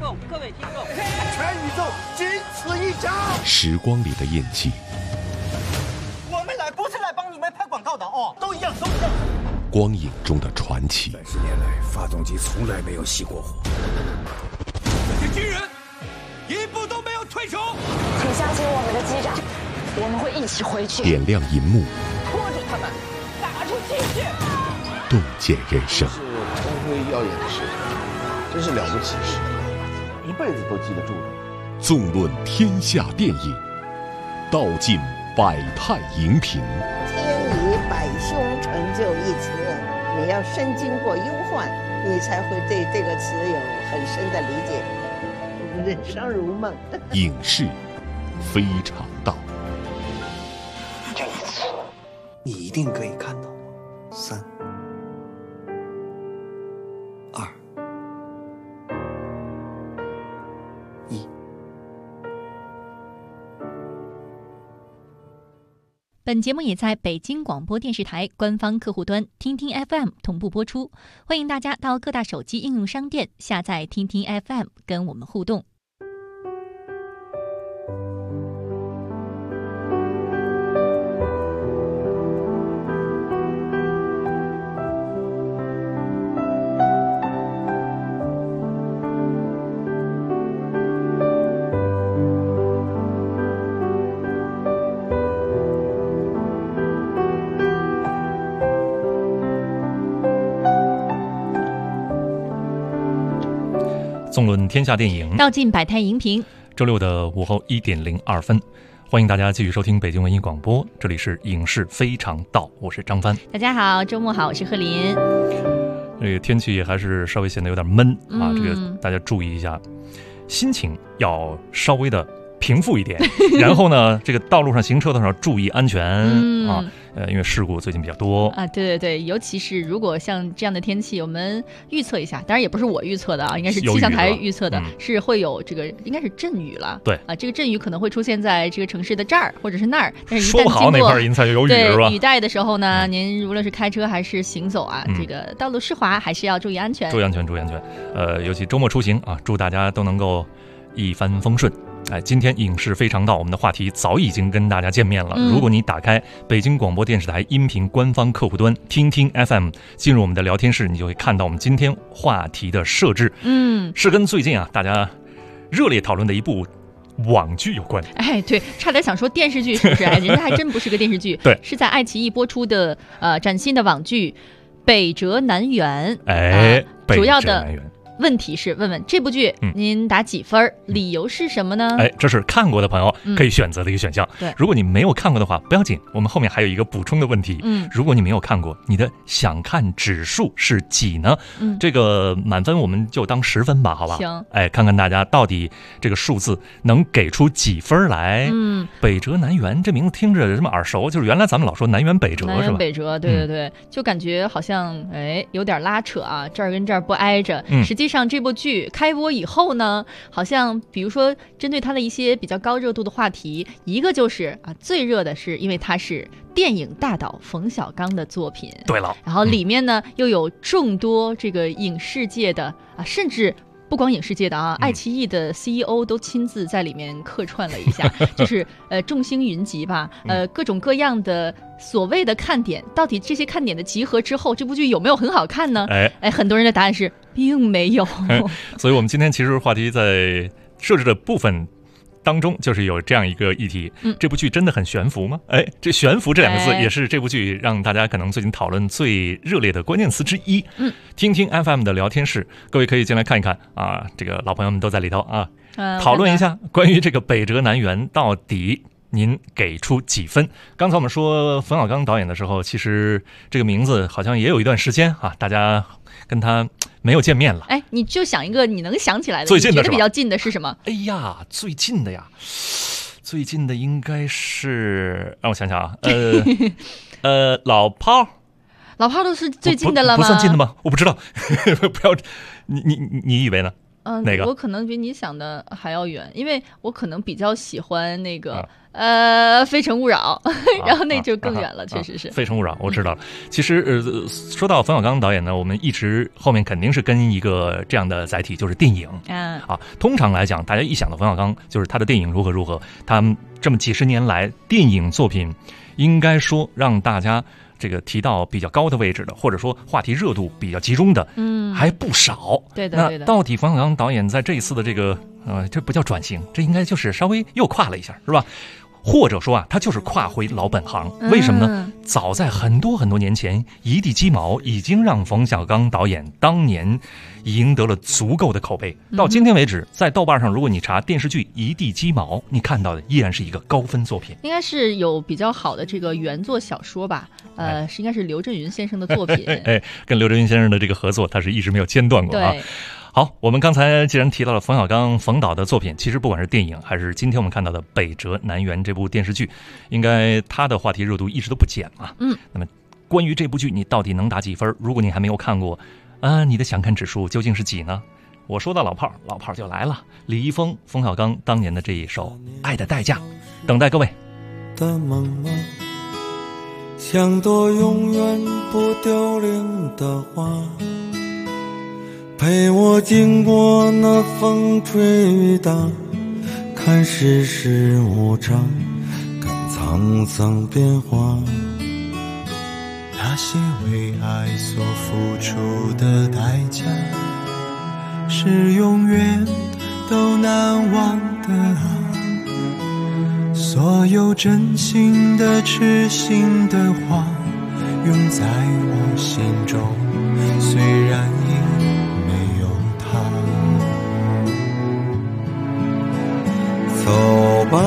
众，各位听众，全宇宙仅此一家。 时光里的印记， 我们来不是来帮你们拍广告的哦，都一样，都一样。 光影中的传奇。 30年来，发动机从来没有熄过火。 这些军人一步都没有退出。 请相信我们的机长，我们会一起回去。 点亮银幕， 拖住他们，打出气势， 洞见人生。 是光辉耀眼的时刻，真是了不起的时刻，一辈子都记得住的。 纵论天下电影，道尽百态荧屏。 天以百凶成就一词，你要深经过忧患，你才会对这个词有很深的理解。人生如梦。 影视非常道。 这一次，你一定可以看到。3、2、1。 本节目也在北京广播电视台官方客户端听听 FM 同步播出，欢迎大家到各大手机应用商店下载听听 FM 跟我们互动。 纵论天下电影， 道尽百态荧屏。 周六的午后1点02分，欢迎大家继续收听北京文艺广播，这里是影视非常道，我是张帆。 大家好，周末好，我是贺林。 这个天气也还是稍微显得有点闷啊，这个大家注意一下，心情要稍微的平复一点。然后呢，这个道路上行车的时候注意安全啊。因为事故最近比较多啊，对对对，尤其是如果像这样的天气，我们预测一下，当然也不是我预测的啊，应该是气象台预测的，是会有这个应该是阵雨了。 对啊，这个阵雨可能会出现在这个城市的这儿或者是那儿，但是一旦说不好哪块阴才有雨是吧？ 雨带的时候呢，您无论是开车还是行走啊，这个道路湿滑还是要注意安全。 注意安全，注意安全。尤其周末出行啊，祝大家都能够一帆风顺。今天影视非常道，我们的话题早已经跟大家见面了。如果你打开北京广播电视台音频官方客户端听听 FM， 进入我们的聊天室，你就会看到我们今天话题的设置。是跟最近啊大家热烈讨论的一部网剧有关。 哎，对，差点想说电视剧，是不是？人家还真不是个电视剧， 对， 是在爱奇艺播出的崭新的网剧《北辙南辕》。主要的问题是问问这部剧您打几分？理由是什么呢？ 这是看过的朋友可以选择的一个选项。 对， 如果你没有看过的话不要紧，我们后面还有一个补充的问题。如果你没有看过，你的想看指数是几呢？这个满分我们就当10分吧，好吧？ 行。 看看大家到底这个数字能给出几分来。北辙南辕这名字听着这么耳熟，就是原来咱们老说南辕北辙是吧？ 南辕北辙，对对对，就感觉好像有点拉扯啊，这儿跟这儿不挨着。实际上这部剧开播以后呢，好像比如说针对它的一些比较高热度的话题，一个就是最热的是因为它是电影大导冯小刚的作品。 对了， 然后里面呢又有众多这个影视界的甚至不光影视界的爱奇艺的 CEO 都亲自在里面客串了一下，就是众星云集吧，各种各样的所谓的看点，到底这些看点的集合之后，这部剧有没有很好看呢？很多人的答案是并没有。 所以我们今天其实话题在设置的部分当中就是有这样一个议题，这部剧真的很悬浮吗？这悬浮这两个字也是这部剧让大家可能最近讨论最热烈的关键词之一。听听 FM 的聊天室，各位可以进来看一看啊，这个老朋友们都在里头啊，讨论一下关于这个北辙南辕到底您给出几分？刚才我们说冯小刚导演的时候，其实这个名字好像也有一段时间啊，大家跟他没有见面了。 你就想一个你能想起来的， 最近的你觉得比较近的是什么？ 最近的呀，最近的应该是让我想想啊，老炮都是最近的了吗？ 不算近的吗？我不知道，不要，你以为呢？ 哪个？ 我可能比你想的还要远，因为我可能比较喜欢那个非诚勿扰，然后那就更远了，确实是。 非诚勿扰，我知道了。其实说到冯小刚导演呢，我们一直后面肯定是跟一个这样的载体，就是电影通常来讲，大家一想到冯小刚，就是他的电影如何，他这么几十年来电影作品，应该说让大家这个提到比较高的位置的，或者说话题热度比较集中的，还不少。 对的。 那到底冯小刚导演在这一次的这个这不叫转型，这应该就是稍微又跨了一下，是吧？或者说他就是跨回老本行。为什么呢？早在很多年前，一地鸡毛已经让冯小刚导演当年赢得了足够的口碑。到今天为止，在豆瓣上，如果你查电视剧《一地鸡毛》，你看到的依然是一个高分作品。 应该是有比较好的这个原作小说吧？应该是刘震云先生的作品。 跟刘震云先生的这个合作，他是一直没有间断过啊。好，我们刚才既然提到了冯小刚冯导的作品，其实不管是电影还是今天我们看到的《北辙南辕》这部电视剧，应该他的话题热度一直都不减嘛。那么关于这部剧，你到底能打几分？如果你还没有看过，你的想看指数究竟是几呢？我说到老炮就来了，李易峰、冯小刚当年的这一首《爱的代价》，等待各位。 的梦梦，像朵永远不凋零的花，陪我经过那风吹雨打，看世事无常，看沧桑变化。 那些为爱所付出的代价，是永远都难忘的啊。所有真心的痴心的话，永在我心中，虽然已没有他。 走吧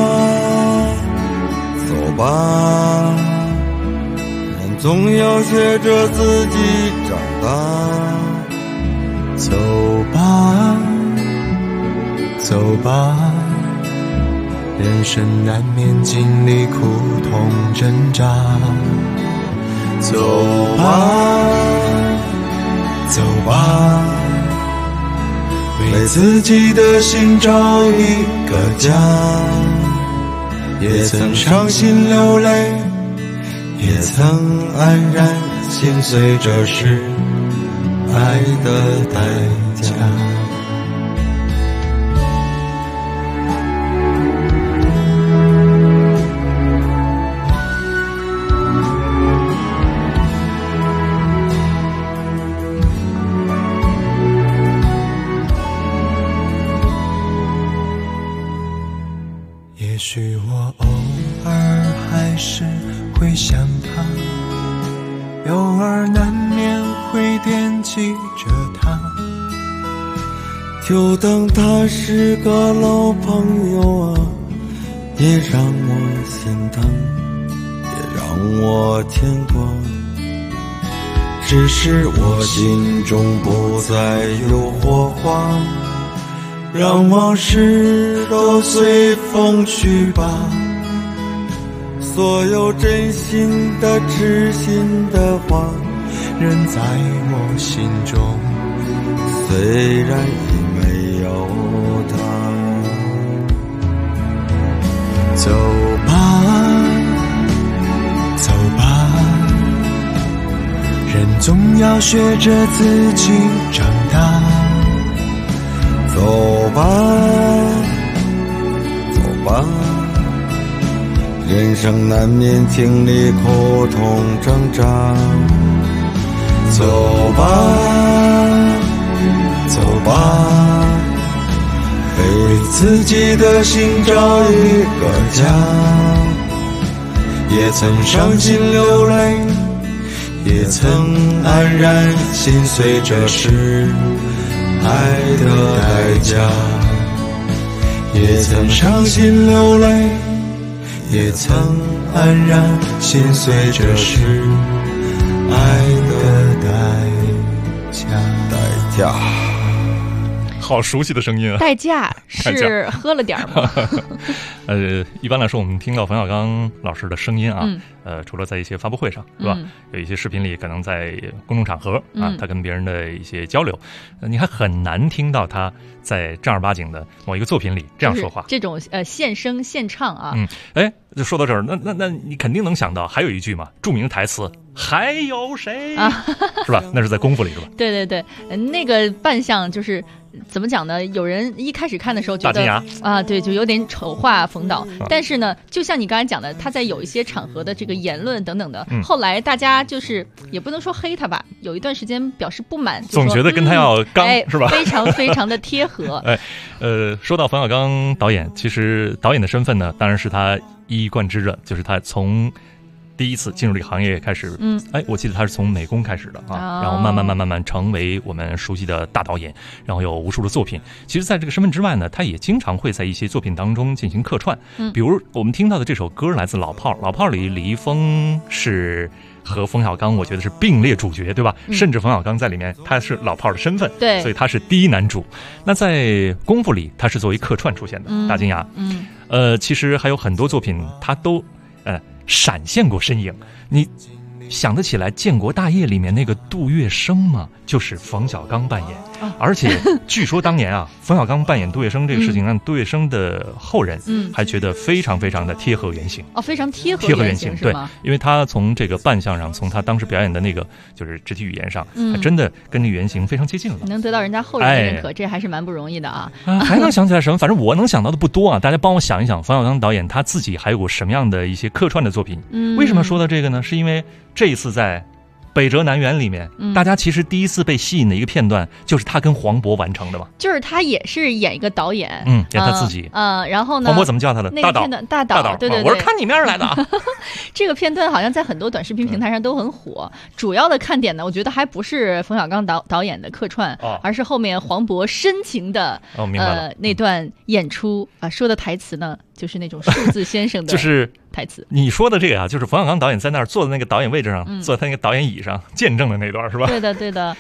走吧，人总要学着自己长大。 走吧走吧，人生难免经历苦痛挣扎。走吧走吧，为自己的心找一个家。也曾伤心流泪，也曾黯然心碎，这是爱的代价。也许我偶尔还是会想他，偶尔难免会惦记着他， 就当他是个老朋友啊，也让我心疼，也让我牵挂。只是我心中不再有火花，让往事都随风去吧。所有真心的痴心的话， 仍在我心中， 虽然已没有他。 走吧走吧，人总要学着自己长大。 走吧走吧，人生难免经历苦痛挣扎。走吧走吧， 为自己的心找一个家。也曾伤心流泪，也曾黯然心碎，这是爱的代价。也曾伤心流泪，也曾黯然心碎，这是爱的代价。 好熟悉的声音啊！ 代驾是喝了点吗？ 一般来说，我们听到冯小刚老师的声音啊， 除了在一些发布会上，是吧？有一些视频里可能在公众场合啊，他跟别人的一些交流，你还很难听到他在正儿八经的某一个作品里这样说话。 这种现声现唱啊， 就说到这儿，那你肯定能想到还有一句嘛，著名台词还有谁啊，是吧？那是在功夫里是吧？ 对对对，那个扮相就是怎么讲呢？有人一开始看的时候觉得啊，对，就有点丑化冯导，但是呢，就像你刚才讲的，他在有一些场合的这个言论等等的，后来大家就是也不能说黑他吧，有一段时间表示不满， 总觉得跟他要刚，是吧？ 非常非常的贴合。 说到冯小刚导演，其实导演的身份呢，当然是他一以贯之的，就是他从第一次进入这个行业开始，我记得他是从美工开始的啊，然后慢慢成为我们熟悉的大导演，然后有无数的作品。其实在这个身份之外呢，他也经常会在一些作品当中进行客串，比如我们听到的这首歌来自老炮里李易峰是和冯小刚我觉得是并列主角，对吧？甚至冯小刚在里面他是老炮的身份， 对， 所以他是第一男主。那在功夫里他是作为客串出现的，大金牙，其实还有很多作品他都闪现过身影。你想得起来《建国大业》里面那个杜月笙吗？就是冯小刚扮演。而且据说当年啊，冯小刚扮演杜月笙这个事情，让杜月笙的后人还觉得非常非常的贴合原型。 非常贴合原型， 对，因为他从这个扮相上，从他当时表演的那个就是肢体语言上，还真的跟这个原型非常接近了。 能得到人家后人的认可，这还是蛮不容易的啊。 还能想起来什么？反正我能想到的不多啊。大家帮我想一想，冯小刚导演他自己还有过什么样的一些客串的作品？为什么说到这个呢？是因为这一次在北辙南辕里面，大家其实第一次被吸引的一个片段，就是他跟黄渤完成的嘛。 就是他也是演一个导演， 演他自己。 然后呢， 黄渤怎么叫他的？ 那个片段大导，对对对， 我是看你面来的啊。 这个片段好像在很多短视频平台上都很火。主要的看点呢，我觉得还不是冯小刚导演的客串，而是后面黄渤深情的那段演出啊，说的台词呢，就是那种数字先生的，就是台词。 你说的这个啊，就是冯小刚导演在那儿坐在那个导演位置上，坐在他那个导演椅上见证的那段，是吧？ 对的，对的。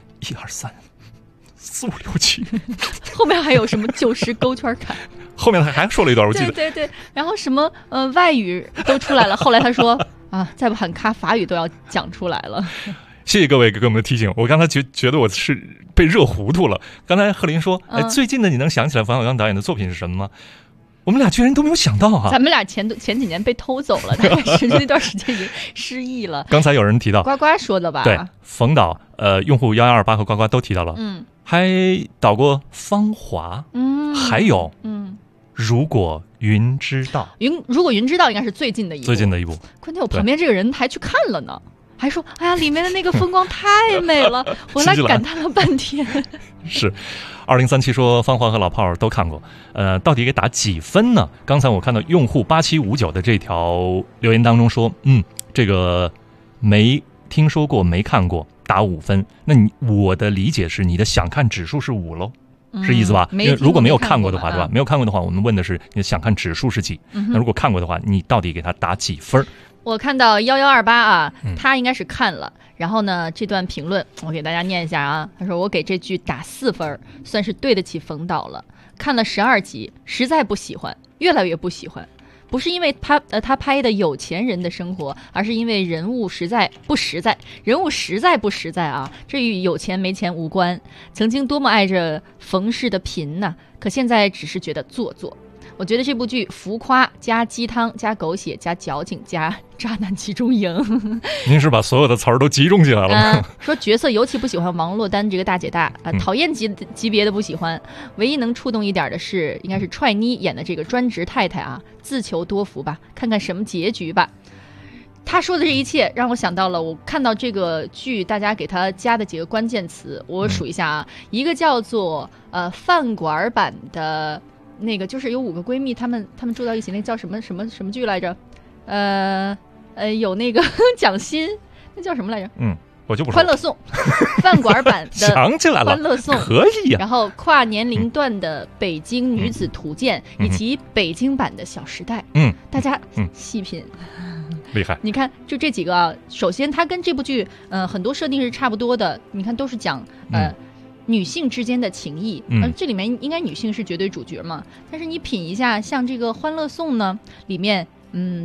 1、2、3、4、5、6、7， 后面还有什么90勾圈砍？ 后面他还说了一段，我记得。 对对对，然后什么外语都出来了。后来他说啊，再不喊卡，法语都要讲出来了。 谢谢各位给我们的提醒，我刚才觉得我是被热糊涂了。刚才贺林说，最近的你能想起来冯小刚导演的作品是什么吗？我们俩居然都没有想到啊！ 咱们俩前几年被偷走了，大概是那段时间已经失忆了。 刚才有人提到呱呱说的吧？ 对，冯导用户1128和呱呱都提到了，还导过《芳华》，还有如果云知道， 如果云知道应该是最近的一部。 关键我旁边这个人还去看了呢，还说哎呀，里面的那个风光太美了，我来感叹了半天。 是2037说《芳华》和老炮儿都看过，到底给打几分呢？刚才我看到用户8759的这条留言当中说，这个没听说过没看过打5分。那我的理解是你的想看指数是5喽，是意思吧？因为如果没有看过的话，对吧？没有看过的话，我们问的是你的想看指数是几？那如果看过的话，你到底给他打几分？ 我看到1128啊，他应该是看了。然后呢，这段评论我给大家念一下啊。他说我给这剧打4分，算是对得起冯导了。看了12集，实在不喜欢，越来越不喜欢。不是因为他拍的有钱人的生活，而是因为人物实在不实在啊！这与有钱没钱无关。曾经多么爱着冯氏的贫呐，可现在只是觉得做作。我觉得这部剧浮夸加鸡汤加狗血加矫情加渣男集中营。 您是把所有的词儿都集中起来了吗？ 说角色尤其不喜欢王珞丹这个大姐大啊，讨厌级别的不喜欢。唯一能触动一点的是，应该是踹妮演的这个专职太太啊，自求多福吧，看看什么结局吧。他说的这一切让我想到了我看到这个剧大家给他加的几个关键词，我数一下啊，一个叫做饭馆版的。那个就是有5个闺蜜，她们住到一起，那叫什么剧来着？有那个蒋欣，那叫什么来着？ 我就不说。 欢乐颂，饭馆版的想起来了， 欢乐颂可以呀。 然后跨年龄段的北京女子图鉴，以及北京版的小时代。大家细品。 厉害！ 你看，就这几个啊。首先，它跟这部剧很多设定是差不多的。你看，都是讲女性之间的情谊，这里面应该女性是绝对主角嘛。但是你品一下，像这个《欢乐颂》呢，里面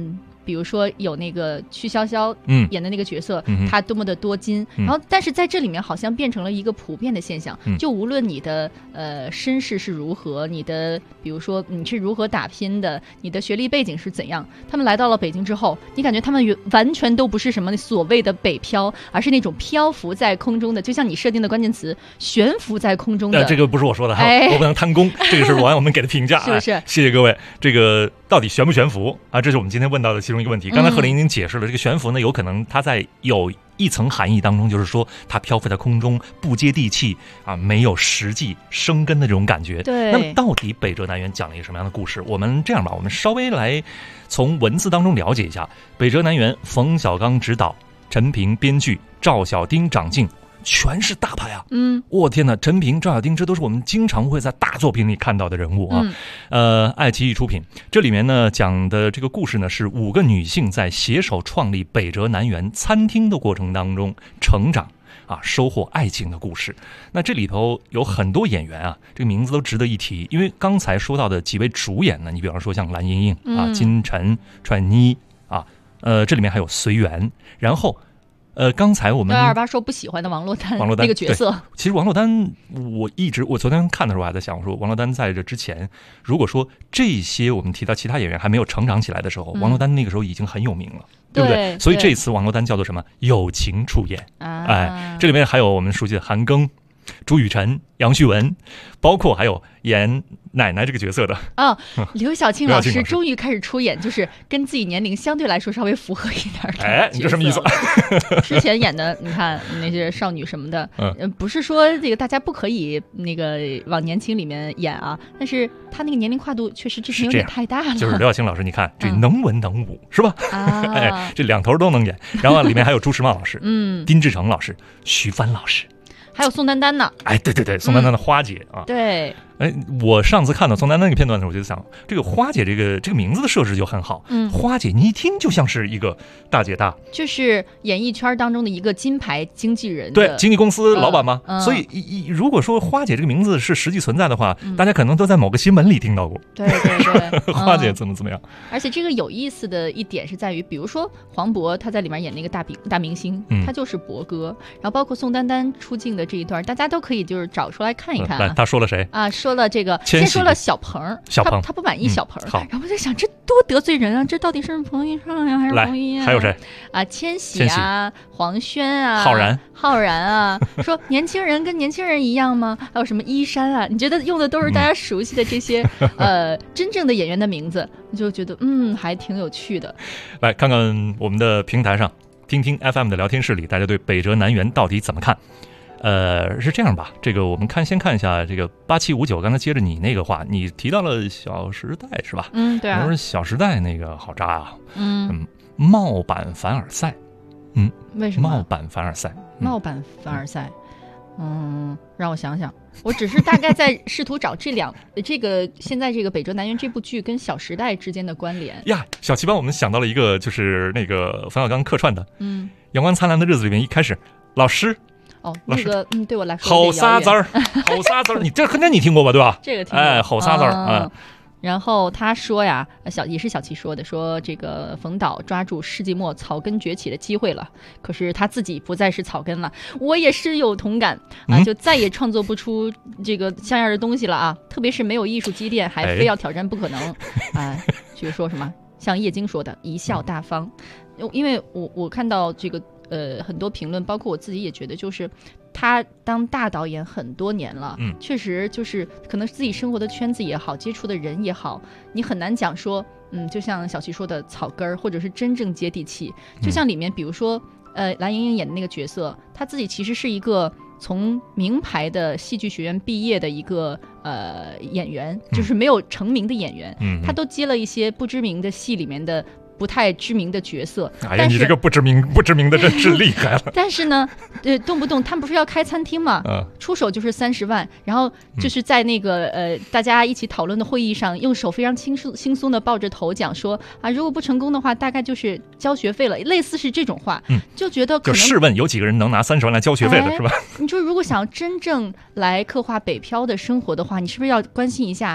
比如说有那个曲筱绡演的那个角色，她多么的多金，然后但是在这里面好像变成了一个普遍的现象，就无论你的身世是如何，你的比如说你是如何打拼的，你的学历背景是怎样，他们来到了北京之后，你感觉他们完全都不是什么所谓的北漂，而是那种漂浮在空中的，就像你设定的关键词悬浮在空中的。 这个不是我说的哈，我不能贪功，这个是网友们给的评价， 是不是？ 谢谢各位。这个到底悬不悬浮啊？这是我们今天问到的其中一个问题。刚才贺林已经解释了，这个悬浮呢，有可能它在有一层含义当中，就是说它漂浮在空中，不接地气啊，没有实际生根的这种感觉。 对。 那么到底北辙南辕讲了一个什么样的故事？我们这样吧，我们稍微来从文字当中了解一下。北辙南辕，冯小刚执导，陈平编剧，赵小丁掌镜。全是大牌啊！我天哪，陈平、赵小丁，这都是我们经常会在大作品里看到的人物啊。爱奇艺出品，这里面呢讲的这个故事呢是5个女性在携手创立北辙南辕餐厅的过程当中成长啊，收获爱情的故事。那这里头有很多演员啊，这个名字都值得一提，因为刚才说到的几位主演呢，你比方说像蓝盈莹啊、金晨、川妮啊，这里面还有随缘，然后。刚才我们 228说不喜欢的王珞丹那个角色， 其实王珞丹，我昨天看的时候还在想，我说王珞丹在这之前，如果说这些我们提到其他演员还没有成长起来的时候，王珞丹那个时候已经很有名了，对不对？所以这次王珞丹叫做什么？友情出演，这里面还有我们熟悉的韩庚、朱雨辰、杨旭文，包括还有演奶奶这个角色的刘晓庆老师终于开始出演，就是跟自己年龄相对来说稍微符合一点的你这什么意思？ 之前演的你看那些少女什么的，不是说这个大家不可以那个往年轻里面演啊，但是他那个年龄跨度确实之前有点太大了。 就是刘晓庆老师，你看这能文能武是吧？这两头都能演。然后里面还有朱时茂老师，丁志诚老师，徐帆老师。 还有宋丹丹呢， 对，宋丹丹的花姐啊， 对， 我上次看到宋丹丹那个片段的时候，我就想，这个花姐这个名字的设置就很好，花姐你一听就像是一个大姐大， 就是演艺圈当中的一个金牌经纪人， 对，经纪公司老板嘛，所以如果说花姐这个名字是实际存在的话，大家可能都在某个新闻里听到过， 对， 花姐怎么样？ 而且这个有意思的一点是在于，比如说黄渤他在里面演那个大明星，他就是渤哥，然后包括宋丹丹出镜的这一段，大家都可以就是找出来看一看。 他说了谁啊？ 说了这个，先说了小鹏，他不满意小鹏，然后我在想，这多得罪人啊！这到底是彭昱畅呀，还是彭于晏？ 还有谁啊？千玺啊，黄轩啊，浩然啊，说年轻人跟年轻人一样吗？还有什么依山啊？你觉得用的都是大家熟悉的这些真正的演员的名字，你就觉得还挺有趣的。 来看看我们的平台上，听听 FM 的聊天室里，大家对北辙南辕到底怎么看？是这样吧，这个我们先看一下这个8759，刚才接着你那个话，你提到了《小时代》是吧？ 对啊。 我说《小时代》那个好渣啊，冒版凡尔赛， 为什么？ 冒版凡尔赛， 让我想想，我只是大概在试图找这个现在这个《北辙南辕》这部剧跟《小时代》之间的关联呀。小齐帮我们想到了一个，就是那个冯小刚客串的，阳光灿烂的日子里面一开始老师。 那个对我来说好仨字儿，你这肯定你听过吧，对吧？ 这个听过， 好仨字儿然后他说呀，也是小齐说的，说这个冯导抓住世纪末草根崛起的机会了，可是他自己不再是草根了。我也深有同感啊，就再也创作不出这个像样的东西了啊！特别是没有艺术积淀，还非要挑战不可能啊！就是说什么，像叶京说的，贻笑大方。因为我看到这个。很多评论，包括我自己也觉得，就是他当大导演很多年了，确实就是可能自己生活的圈子也好，接触的人也好，你很难讲说，就像小齐说的草根儿，或者是真正接地气。就像里面，比如说，蓝盈莹演的那个角色，她自己其实是一个从名牌的戏剧学院毕业的一个演员，就是没有成名的演员，她都接了一些不知名的戏里面的。不太知名的角色， 哎呀，你这个不知名的真是厉害了。 但是呢，动不动他们不是要开餐厅嘛，出手就是30万，然后就是在那个大家一起讨论的会议上，用手非常轻松的抱着头讲说啊，如果不成功的话，大概就是交学费了，类似是这种话，就觉得可能就试问有几个人能拿30万来交学费的，是吧？ 你说如果想要真正来刻画北漂的生活的话，你是不是要关心一下？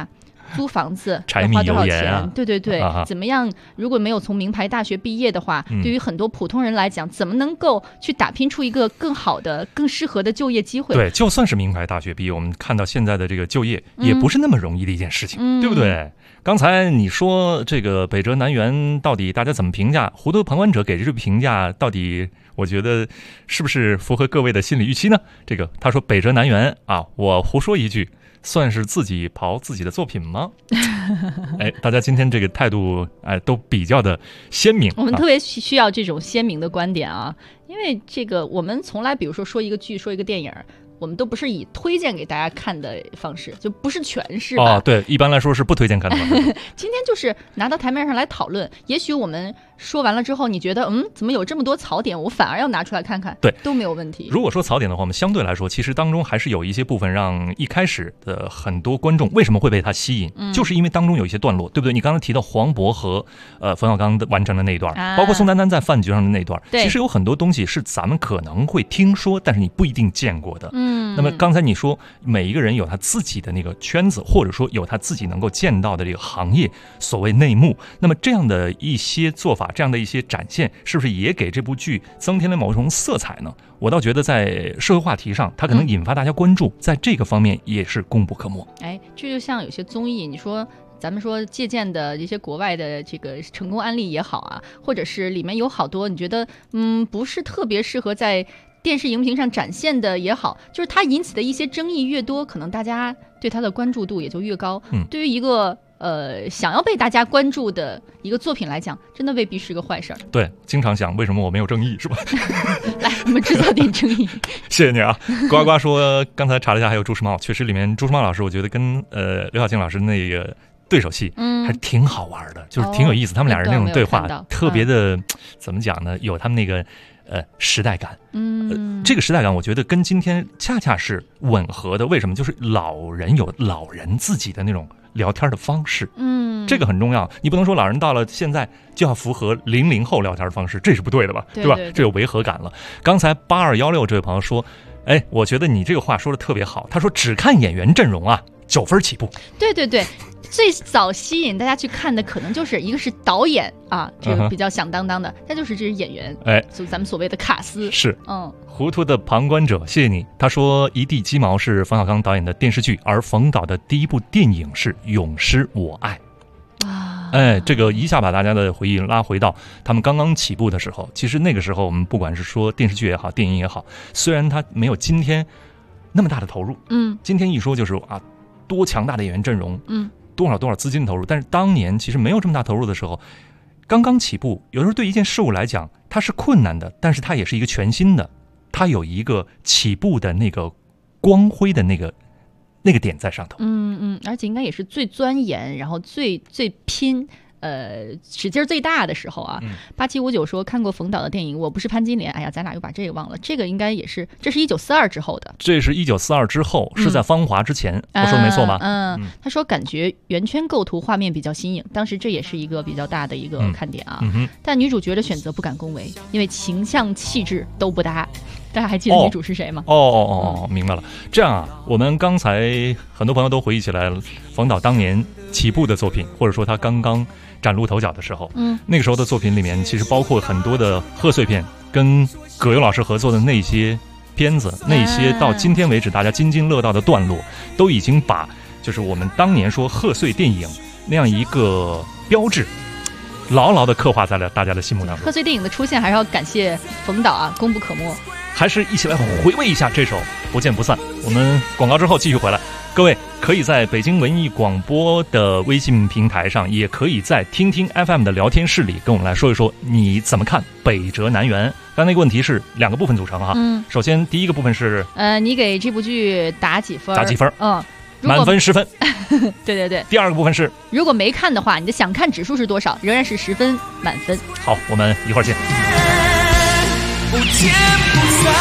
租房子柴米花多少油盐钱？ 啊对对对， 啊怎么样？如果没有从名牌大学毕业的话， 嗯对于很多普通人来讲，怎么能够去打拼出一个更好的、更适合的就业机会？ 对，就算是名牌大学毕业，我们看到现在的这个就业也不是那么容易的一件事情，对不对？刚才你说这个北辙南辕到底大家怎么评价？糊涂旁观者给这个评价到底，我觉得是不是符合各位的心理预期呢？这个他说北辙南辕啊，我胡说一句，算是自己刨自己的作品吗？哎，大家今天这个态度哎都比较的鲜明。 我们特别需要这种鲜明的观点啊，因为这个我们从来比如说一个剧、说一个电影，我们都不是以推荐给大家看的方式，就不是诠释吧？ 哦，对，一般来说是不推荐看的。 今天就是拿到台面上来讨论，也许我们说完了之后，你觉得怎么有这么多槽点，我反而要拿出来看看， 对， 都没有问题。 如果说槽点的话，我们相对来说，其实当中还是有一些部分让一开始的很多观众为什么会被它吸引，就是因为当中有一些段落，对不对？你刚才提到黄渤和冯小刚完成的那一段，包括宋丹丹在饭局上的那一段，其实有很多东西是咱们可能会听说，但是你不一定见过的。那么刚才你说每一个人有他自己的那个圈子，或者说有他自己能够见到的这个行业所谓内幕，那么这样的一些做法，这样的一些展现，是不是也给这部剧增添了某种色彩呢？我倒觉得在社会话题上，它可能引发大家关注，在这个方面也是功不可没。 哎，这就像有些综艺，你说咱们说借鉴的一些国外的这个成功案例也好啊，或者是里面有好多你觉得不是特别适合在电视荧屏上展现的也好，就是它引起的一些争议越多，可能大家对它的关注度也就越高。对于一个想要被大家关注的一个作品来讲，真的未必是个坏事儿。 对，经常想为什么我没有争议，是吧？ 来，我们制造点争议。 谢谢你啊，呱呱说刚才查了一下，还有朱时茂，确实里面朱时茂老师，我觉得跟刘晓庆老师那个对手戏还是挺好玩的，就是挺有意思。他们俩人那种对话特别的怎么讲呢？有他们那个时代感。这个时代感，我觉得跟今天恰恰是吻合的。为什么？就是老人有老人自己的那种聊天的方式，这个很重要。你不能说老人到了现在就要符合00后聊天的方式，这是不对的吧？对吧？这有违和感了。刚才8216这位朋友说，哎，我觉得你这个话说的特别好。他说只看演员阵容啊，9分起步。 对对对。最早吸引大家去看的，可能就是一个是导演啊，这个比较响当当的，再就是这是演员，就咱们所谓的卡斯。 是，糊涂的旁观者，谢谢你。他说《一地鸡毛》是冯小刚导演的电视剧，而冯导的第一部电影是《永失我爱》。哎，这个一下把大家的回忆拉回到他们刚刚起步的时候。其实那个时候，我们不管是说电视剧也好，电影也好，虽然它没有今天那么大的投入，今天一说就是啊，多强大的演员阵容，多少资金投入，但是当年其实没有这么大投入的时候，刚刚起步，有时候对一件事物来讲，它是困难的，但是它也是一个全新的，它有一个起步的那个光辉的那个点在上头。 而且应该也是最钻研，然后最拼。使劲最大的时候啊，8759说看过冯导的电影《我不是潘金莲》，哎呀，咱俩又把这个忘了，这个应该也是，这是1942之后的， 这是1942之后，是在《芳华》之前，我说的没错吧？ 他说感觉圆圈构图画面比较新颖，当时这也是一个比较大的一个看点啊。但女主角的选择不敢恭维，因为形象气质都不搭。大家还记得女主是谁吗？ 明白了。这样啊，我们刚才很多朋友都回忆起来了，冯导当年起步的作品，或者说他刚刚崭露头角的时候，那个时候的作品里面，其实包括很多的贺岁片，跟葛优老师合作的那些片子，那些到今天为止大家津津乐道的段落，都已经把就是我们当年说贺岁电影那样一个标志牢牢地刻画在了大家的心目当中。 贺岁电影的出现还是要感谢冯导啊，功不可没。 还是一起来回味一下这首《不见不散》。我们广告之后继续回来，各位可以在北京文艺广播的微信平台上，也可以在听听 FM 的聊天室里跟我们来说一说你怎么看北辙南辕。刚才那个问题是2个部分组成哈。首先第一个部分是你给这部剧打几分？ 打几分？满分10分。 对对对。 第2个部分是如果没看的话，你的想看指数是多少？仍然是10分满分。 好，我们一会儿见。 不见不散。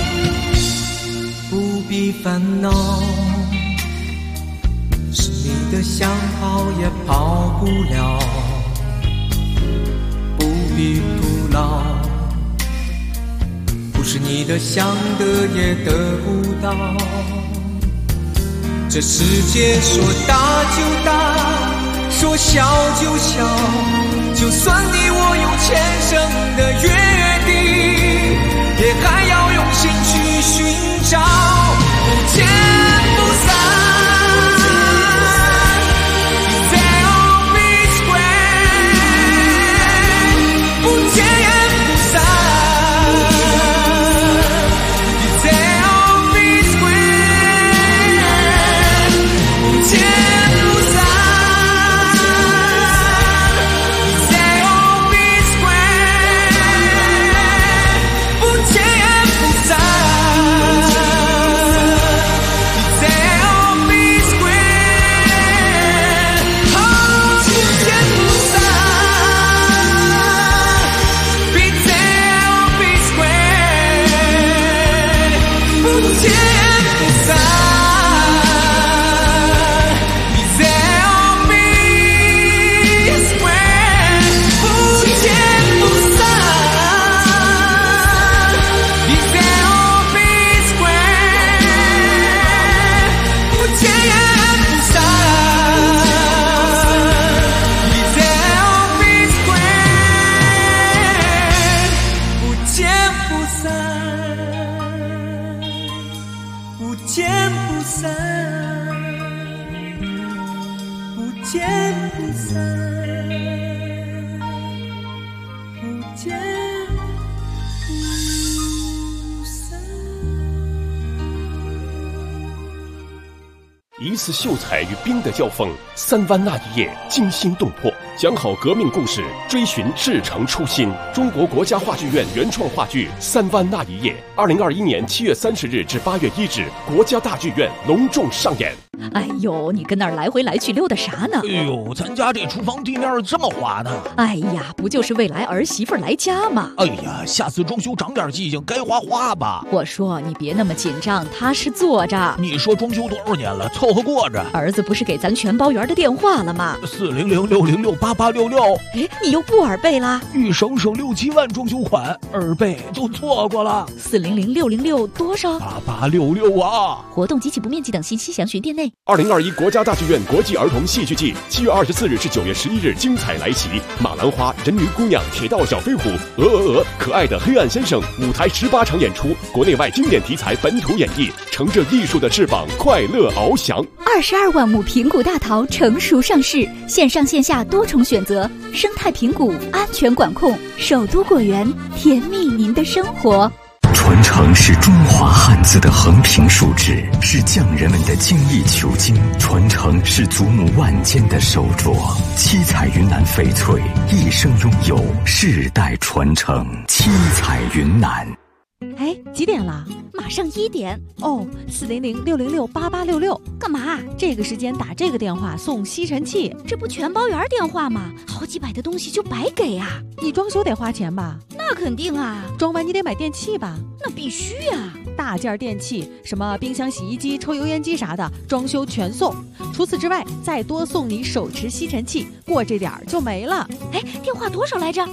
不必烦恼，是你的想跑也跑不了，不必徒劳，不是你的想得也得不到。这世界说大就大，说小就小，就算你我有前生的约定，也还要用心去寻找，不见不散。 一次秀才与兵的交锋，3湾那一夜惊心动魄，讲好革命故事，追寻至诚初心。中国国家话剧院原创话剧《3湾那一夜》，2021年7月30日至8月1日，国家大剧院隆重上演。 哎呦，你跟那儿来回来去溜达啥呢？ 哎呦，咱家这厨房地面这么滑呢。 哎呀，不就是未来儿媳妇来家吗？ 哎呀，下次装修长点记性，该花花吧。 我说你别那么紧张，踏实坐着。 你说装修多少年了，凑合过着。 儿子不是给咱全包圆的电话了吗 ？400-606-8866。 哎，你又不耳背啦？ 一省6、7万装修款，耳背都错过了。 400-606多少 ？8866啊！ 活动及其不面积等信息详询店内。 2021国家大剧院国际儿童戏剧季7月24日至9月11日精彩来袭，马兰花、人鱼姑娘、铁道小飞虎、可爱的黑暗先生，舞台18场演出，国内外经典题材本土演绎，乘着艺术的翅膀，快乐翱翔。 22万亩平谷大桃成熟上市，线上线下多重选择，生态平谷，安全管控，首都果园，甜蜜您的生活。 传承是中华汉字的横平竖直，是匠人们的精益求精；传承是祖母万间的手镯。七彩云南翡翠，一生拥有，世代传承。七彩云南。 哎，几点了？ 马上1点哦。400-606-8866， 干嘛？ 这个时间打这个电话送吸尘器， 这不全包圆电话吗？好几百的东西就白给啊！ 你装修得花钱吧？ 那肯定啊！ 装完你得买电器吧？ 那必须啊！ 大件电器，什么冰箱、洗衣机、抽油烟机啥的，装修全送。除此之外，再多送你手持吸尘器，过这点儿就没了。 哎，电话多少来着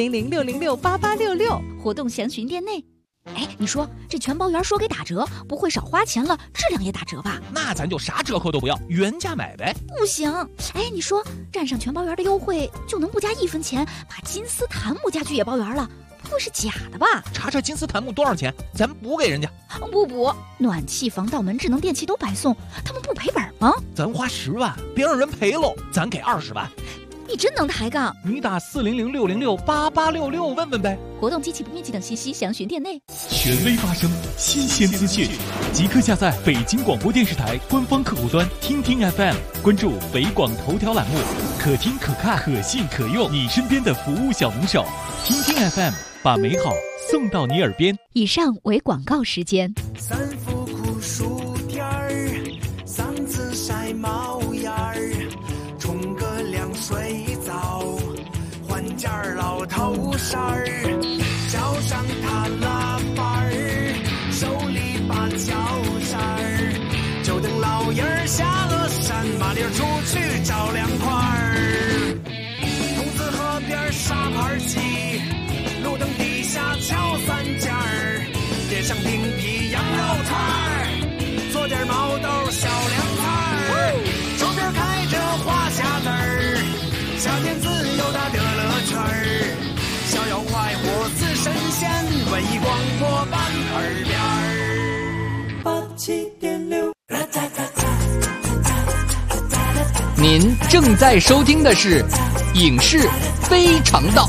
？400-606-8866， 活动详询店内。哎，你说这全包圆说给打折，不会少花钱了，质量也打折吧？ 那咱就啥折扣都不要，原价买呗。 不行，哎，你说占上全包圆的优惠，就能不加1分钱把金丝檀木家具也包圆了？不会是假的吧？ 查查金丝檀木多少钱，咱补给人家。 不补，暖气、防盗门、智能电器都白送，他们不赔本吗？ 咱花10万，别让人赔喽，咱给20万。 你真能抬杠！ 你打400-606-8866问问呗。 活动机器不面积等信息详询店内。 权威发声，新鲜资讯，即刻下载北京广播电视台官方客户端听听 FM， 关注北广头条栏目，可听可看可信可用，你身边的服务小能手。听听 FM， 把美好送到你耳边。 以上为广告时间。 3伏酷暑天儿，3次晒冒烟儿，冲个凉水澡，换件老头衫儿，脚上踏拉板儿，手里把脚扇儿，就等老爷儿下了山，马铃出去找凉快儿。桐梓河边沙盘棋，路灯底下敲三件儿，点上冰皮羊肉串儿，做点毛豆小凉菜儿，手边开着花匣子儿，夏天自由的乐圈儿，逍遥快活似神仙，文艺广播伴耳边儿。87.6。 您正在收听的是《影视非常道》。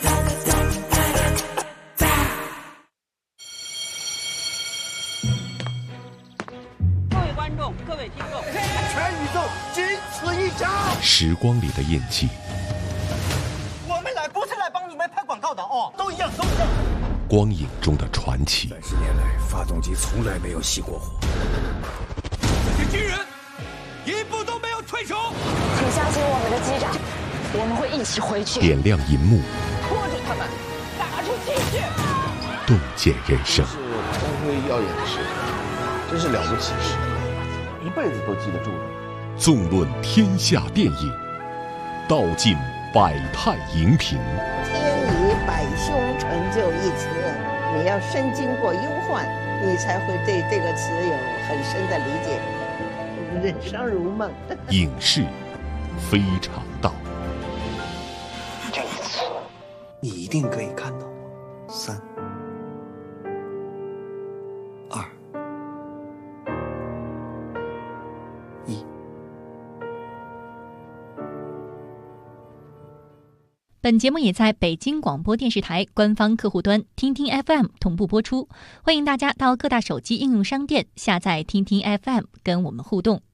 各位观众，各位听众，全宇宙仅此一家。 时光里的印记， 我们来不是来帮你们拍广告的哦，都一样，都一样。 光影中的传奇。 30年来，发动机从来没有熄过火。这些军人一步都没有退出。 请相信我们的机长，我们会一起回去。 点亮银幕， 拖住他们，打出气去。 洞见人生。 是光辉耀眼的时刻，真是了不起的时刻，一辈子都记得住的。 纵论天下电影，道尽百态荧屏。 天以百凶成就一词，你要深经过忧患，你才会对这个词有很深的理解。人生如梦。 影视非常道。 这一次，你一定可以看到我。3、2、1。 本节目也在北京广播电视台官方客户端听听 FM 同步播出，欢迎大家到各大手机应用商店下载听听 FM 跟我们互动。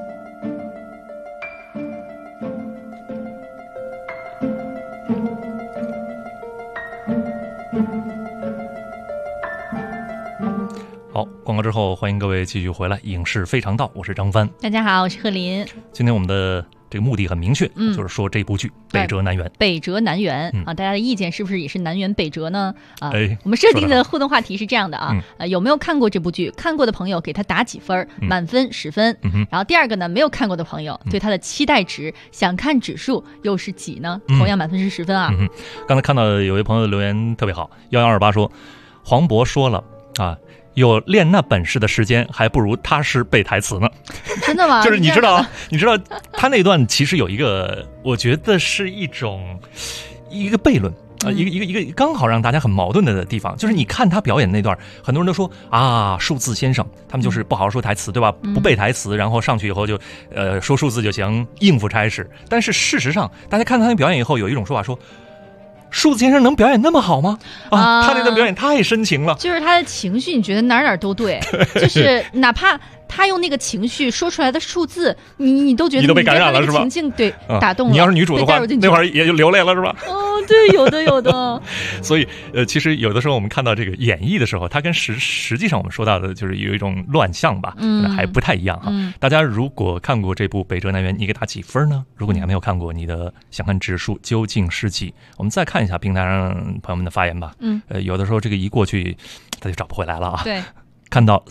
好，广告之后欢迎各位继续回来，影视非常道，我是张帆。 大家好，我是贺林。 今天我们的这个目的很明确，就是说这部剧《北辙南辕》。北辙南辕啊，大家的意见是不是也是南辕北辙呢？啊，我们设定的互动话题是这样的啊，有没有看过这部剧？看过的朋友给他打几分？满分10分。然后第二个呢，没有看过的朋友对他的期待值、想看指数又是几呢？同样满分是10分啊。 刚才看到有位朋友的留言特别好，1128说，黄渤说了啊。有练那本事的时间，还不如踏实背台词呢。 真的吗？ 就是你知道他那段其实有一个，我觉得是一个悖论啊，一个刚好让大家很矛盾的地方，就是你看他表演那段，很多人都说啊，数字先生，他们就是不好好说台词，对吧？不背台词，然后上去以后就说数字就行，应付差事。但是事实上，大家看他那表演以后，有一种说法说，数字先生能表演那么好吗？啊，他那段表演太深情了， 就是他的情绪，你觉得哪儿都对，就是哪怕他用那个情绪说出来的数字，你都觉得你都被感染了是吧？ 情境对打动了。 你要是女主的话，那会儿也就流泪了是吧？ 哦，对，有的。 所以其实有的时候我们看到这个演绎的时候，它跟实际上我们说到的就是有一种乱象吧，还不太一样哈。大家如果看过这部《北辙南辕》，你给他几分呢？如果你还没有看过，你的想看指数究竟是几？我们再看一下平台上朋友们的发言吧。有的时候这个一过去，他就找不回来了啊。 对， 看到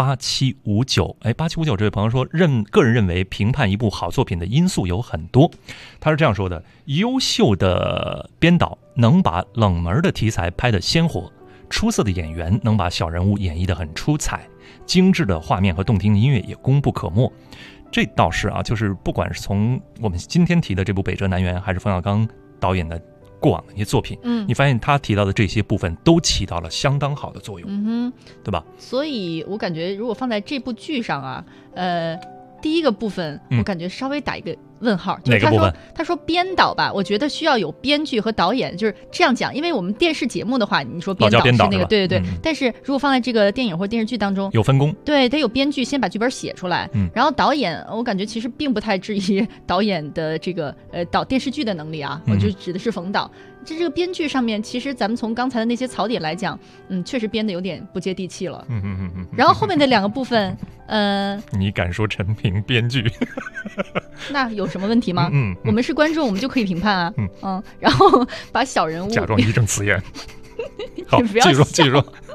8759，8759这位朋友说，个人认为评判一部好作品的因素有很多。他是这样说的：优秀的编导能把冷门的题材拍得鲜活，出色的演员能把小人物演绎得很出彩，精致的画面和动听的音乐也功不可没。这倒是啊，就是不管是从我们今天提的这部《北辙南辕》，还是冯小刚导演的过往的一些作品，你发现他提到的这些部分都起到了相当好的作用，对吧？ 所以我感觉如果放在这部剧上啊，第一个部分我感觉稍微打一个问号，就是他说编导吧，我觉得需要有编剧和导演，就是这样讲，因为我们电视节目的话，你说编导是那个对，但是如果放在这个电影或电视剧当中， 有分工， 对，得有编剧先把剧本写出来，然后导演，我感觉其实并不太质疑导演的这个导电视剧的能力啊，我就指的是冯导。这个编剧上面，其实咱们从刚才的那些槽点来讲，确实编的有点不接地气了。然后后面的两个部分， 你敢说陈平编剧？ 那有什么问题吗？我们是观众，我们就可以评判啊。然后把小人物假装义正辞严。好，继续说。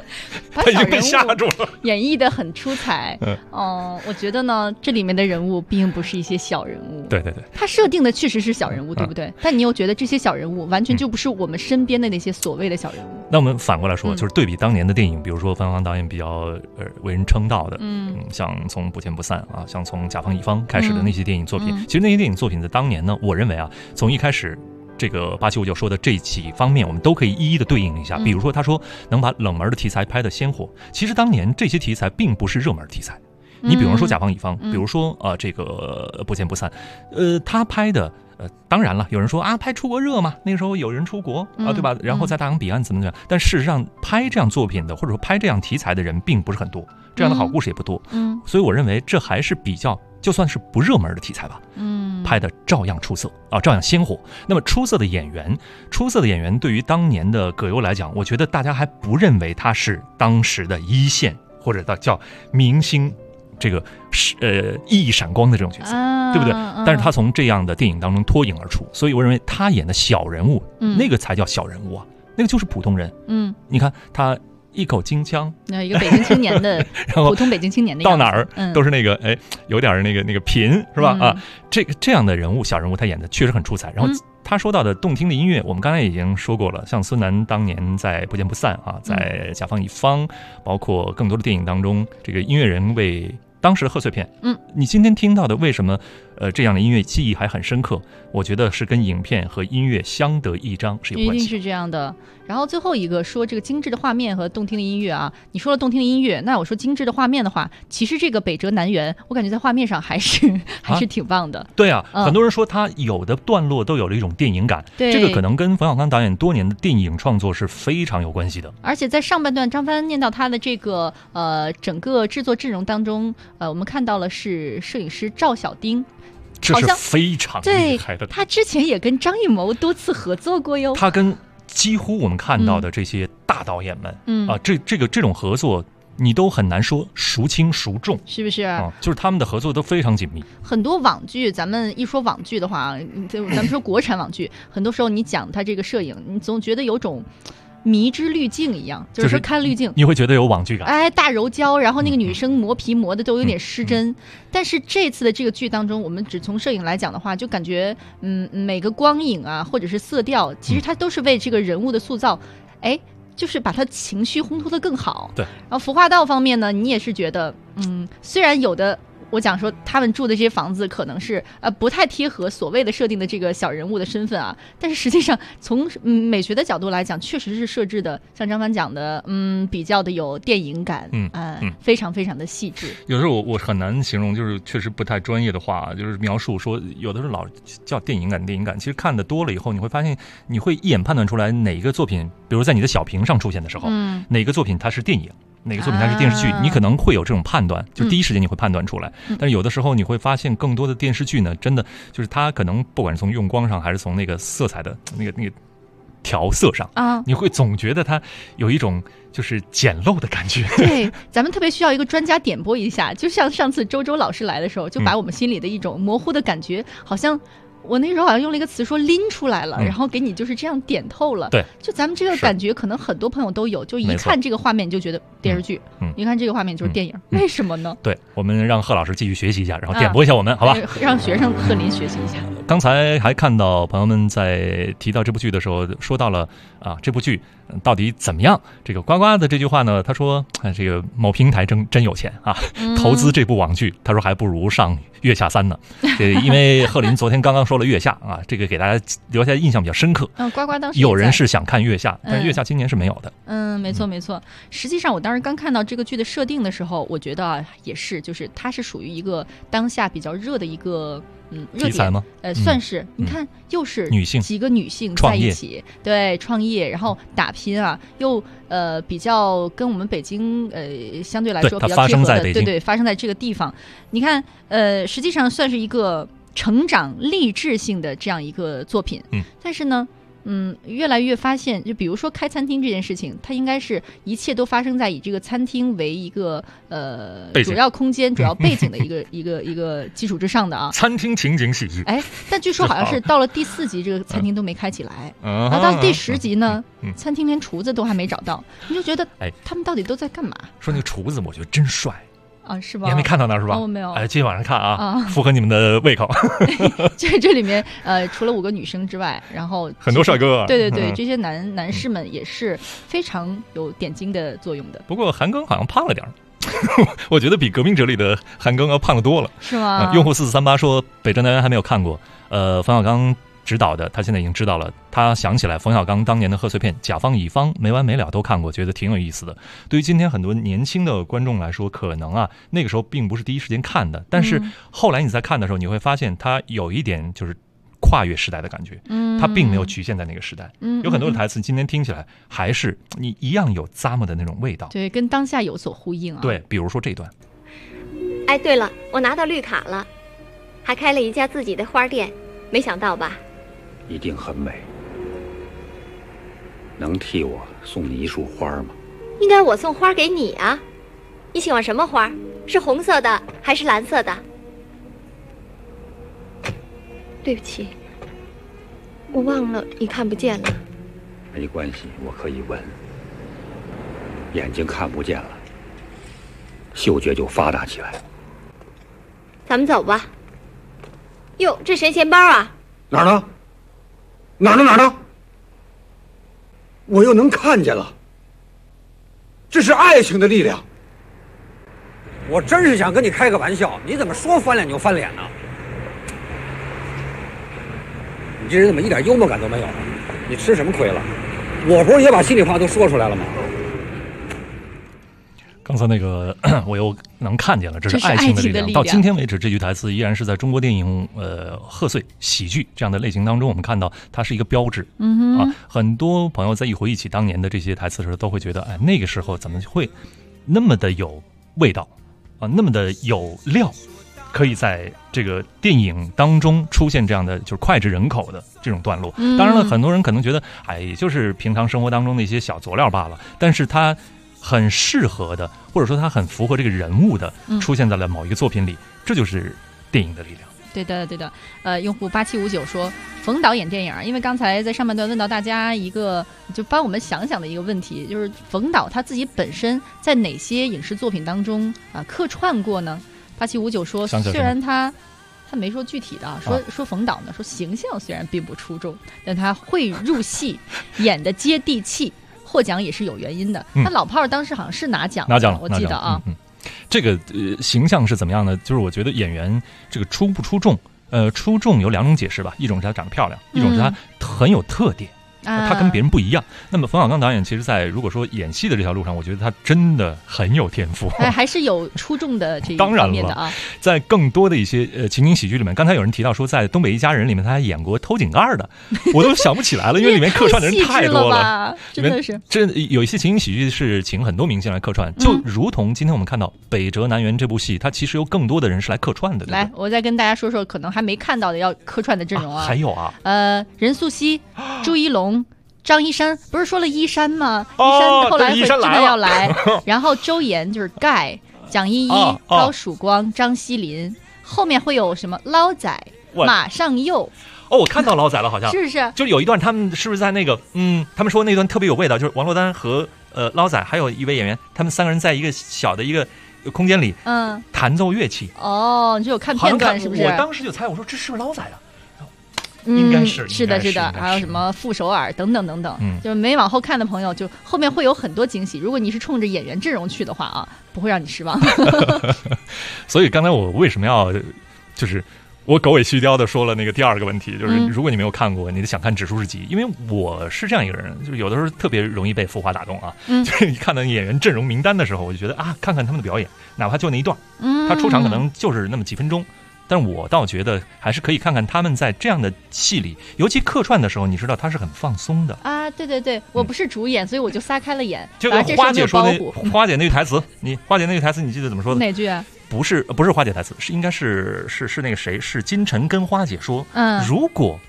把他已经被吓住了， 演绎的很出彩。我觉得呢，这里面的人物并不是一些小人物。 对对对， 他设定的确实是小人物，对不对？但你又觉得这些小人物完全就不是我们身边的那些所谓的小人物。 那我们反过来说，就是对比当年的电影，比如说冯小刚导演比较为人称道的，像从《不见不散》啊，像从《甲方乙方》开始的那些电影作品，其实那些电影作品在当年呢，我认为啊，从一开始。这个875说的这几方面，我们都可以一一的对应一下。比如说，他说能把冷门的题材拍得鲜活，其实当年这些题材并不是热门题材。你比如说甲方乙方，比如说这个不见不散，他拍的当然了，有人说啊，拍出国热嘛，那个时候有人出国啊，对吧？然后在大洋彼岸怎么样？但事实上，拍这样作品的或者说拍这样题材的人并不是很多，这样的好故事也不多。所以我认为这还是比较。就算是不热门的题材吧，拍的照样出色啊，照样鲜活。那么出色的演员对于当年的葛优来讲，我觉得大家还不认为他是当时的一线或者叫明星，这个熠熠闪光的这种角色，对不对？但是他从这样的电影当中脱颖而出，所以我认为他演的小人物，那个才叫小人物啊，那个就是普通人。你看他。一口京腔， 一个北京青年的普通北京青年的样子， 到哪儿都是那个有点那个贫是吧？这样的人物小人物他演的确实很出彩。然后他说到的动听的音乐，我们刚才已经说过了，像孙楠当年在《不见不散》啊，在《甲方乙方》，包括更多的电影当中，这个音乐人为当时的贺岁片，你今天听到的为什么这样的音乐记忆还很深刻？我觉得是跟影片和音乐相得益彰是有关系， 一定是这样的。然后最后一个说这个精致的画面和动听的音乐啊，你说了动听的音乐，那我说精致的画面的话，其实这个北辙南辕，我感觉在画面上还是挺棒的。 对啊，很多人说他有的段落都有了一种电影感，这个可能跟冯小刚导演多年的电影创作是非常有关系的。 而且在上半段，张帆念到他的这个整个制作阵容当中，我们看到了是摄影师赵小丁。 这是非常厉害的， 他之前也跟张艺谋多次合作过哟。 他跟几乎我们看到的这些大导演们，这种合作，你都很难说孰轻孰重， 是不是？ 就是他们的合作都非常紧密。 很多网剧，咱们一说网剧的话，咱们说国产网剧，很多时候你讲它这个摄影，你总觉得有种。迷之滤镜一样，就是说看滤镜， 你会觉得有网剧感。 大柔焦，然后那个女生磨皮磨的都有点失真。但是这次的这个剧当中，我们只从摄影来讲的话，就感觉每个光影啊，或者是色调，其实它都是为这个人物的塑造，就是把他情绪烘托得更好。 对。 然后服化道方面呢，你也是觉得，虽然有的。我讲说他们住的这些房子可能是不太贴合所谓的设定的这个小人物的身份啊，但是实际上从美学的角度来讲，确实是设置的像张帆讲的，比较的有电影感，非常非常的细致。 有时候我很难形容，就是确实不太专业的话，就是描述说有的时候老叫电影感，其实看的多了以后，你会发现你会一眼判断出来哪一个作品，比如在你的小屏上出现的时候，哪个作品它是电影。哪个作品它是电视剧，你可能会有这种判断，就第一时间你会判断出来。但是有的时候你会发现，更多的电视剧呢，真的就是它可能不管是从用光上，还是从那个色彩的那个调色上你会总觉得它有一种就是简陋的感觉。 对，咱们特别需要一个专家点拨一下，就像上次周老师来的时候，就把我们心里的一种模糊的感觉，好像。我那时候好像用了一个词说拎出来了，然后给你就是这样点透了。 对， 就咱们这个感觉，可能很多朋友都有，就一看这个画面你就觉得电视剧，一看这个画面就是电影，为什么呢？ 对，我们让贺老师继续学习一下，然后点拨一下我们，好吧？ 让学生贺林学习一下。 刚才还看到朋友们在提到这部剧的时候，说到了这部剧到底怎么样？这个呱呱的这句话呢，他说这个某平台真有钱啊，投资这部网剧，他说还不如上月下3呢。因为贺林昨天刚刚说了月下啊，这个给大家留下印象比较深刻。 呱呱当时有人是想看月下，但是月下今年是没有的。 没错。实际上我当时刚看到这个剧的设定的时候，我觉得也是，就是它是属于一个当下比较热的一个热点吗？算是。你看，又是几个女性在一起，对，创业，然后打拼啊，又比较跟我们北京相对来说比较贴合的，对，发生在这个地方。你看，实际上算是一个成长励志性的这样一个作品。但是呢， 越来越发现，就比如说开餐厅这件事情，它应该是一切都发生在以这个餐厅为一个主要空间、主要背景的一个基础之上的啊。 餐厅情景喜剧。 但据说好像是到了第4集，这个餐厅都没开起来。然后到第10集呢，餐厅连厨子都还没找到，你就觉得，他们到底都在干嘛？ 说那个厨子，我觉得真帅。 是吧？ 你还没看到那是吧？ 没有。 今天晚上看啊，符合你们的胃口。 这里面除了5个女生之外，然后很多帅哥。 对，这些男士们也是非常有点睛的作用的。 不过韩庚好像胖了点儿。我觉得比《革命者》里的韩庚要胖得多了。 是吗？ 用户4438说，北辙南辕还没有看过。冯小刚指导的，他现在已经知道了。他想起来冯小刚当年的贺岁片《甲方乙方》没完没了都看过，觉得挺有意思的。对于今天很多年轻的观众来说，可能那个时候并不是第一时间看的，但是后来你在看的时候，你会发现它有一点就是跨越时代的感觉。它并没有局限在那个时代。有很多的台词今天听起来还是你一样有咂摸的那种味道。 对，跟当下有所呼应啊。 对，比如说这段。 对了，我拿到绿卡了，还开了一家自己的花店，没想到吧？ 一定很美。能替我送你一束花吗？ 应该我送花给你啊。你喜欢什么花？是红色的还是蓝色的？对不起，我忘了你看不见了。 没关系，我可以闻。眼睛看不见了，嗅觉就发达起来。 咱们走吧。哟，这谁钱包啊？ 哪儿呢？哪儿呢？我又能看见了。这是爱情的力量。 我真是想跟你开个玩笑，你怎么说翻脸就翻脸呢？你这人怎么一点幽默感都没有呢？你吃什么亏了？我不是也把心里话都说出来了吗？ 刚才那个我又能看见了，这是爱情的力量。到今天为止，这句台词依然是在中国电影贺岁喜剧这样的类型当中，我们看到它是一个标志。很多朋友在一回忆起当年的这些台词的时候，都会觉得，那个时候怎么会那么的有味道那么的有料，可以在这个电影当中出现这样的就是脍炙人口的这种段落。当然了，很多人可能觉得，也就是平常生活当中的一些小佐料罢了，但是它很适合的，或者说它很符合这个人物的，出现在了某一个作品里，这就是电影的力量。 对的。用户8759说，冯导演电影，因为刚才在上半段问到大家一个，就帮我们想想的一个问题，就是冯导他自己本身在哪些影视作品当中客串过呢？8759说，虽然他没说具体的，说冯导呢，说形象虽然并不出众，但他会入戏，演的接地气。获奖也是有原因的。那老炮儿当时好像是拿奖了，我记得啊。 这个形象是怎么样呢？就是我觉得演员这个出不出众，出众有2种解释吧，一种是他长得漂亮，一种是他很有特点。他跟别人不一样。那么冯小刚导演其实在如果说演戏的这条路上，我觉得他真的很有天赋， 还是有出众的这一方面的啊。 在更多的一些情景喜剧里面，刚才有人提到说在《东北一家人》里面他还演过偷井盖的，我都想不起来了，因为里面客串的人太多了， 真的是。 这有一些情景喜剧是请很多明星来客串，就如同今天我们看到《北辙南辕》这部戏，它其实有更多的人是来客串的。 来，我再跟大家说说可能还没看到的要客串的阵容啊。 还有啊， 任素汐、朱一龙。张一山不是说了一山吗？一山后来会真的要来，然后周岩就是盖、蒋依依、高曙光、张西林，后面会有什么捞仔、马上佑。 我看到捞仔了，好像是不是？ 就有一段他们是不是在那个他们说那段特别有味道，就是王珞丹和捞仔还有一位演员，他们3个人在一个小的一个空间里弹奏乐器。 你就有看片段是不是？ 我当时就猜，我说这是不是捞仔啊？应该是是的，还有什么傅首尔等等等等，就是没往后看的朋友，就后面会有很多惊喜。如果你是冲着演员阵容去的话啊，不会让你失望。 所以刚才我为什么要就是我狗尾续貂的说了那个第2个问题，就是如果你没有看过，你的想看指数是几？因为我是这样一个人，就是有的时候特别容易被浮华打动啊。就是你看到演员阵容名单的时候，我就觉得看看他们的表演，哪怕就那一段，他出场可能就是那么几分钟。但我倒觉得还是可以看看他们在这样的戏里，尤其客串的时候，你知道他是很放松的啊。对，我不是主演，所以我就撒开了眼。 就跟花姐说的，花姐那句台词，花姐那句台词，你记得怎么说的？ 哪句啊？ 不是花姐台词，应该是那个谁，是金晨跟花姐说，如果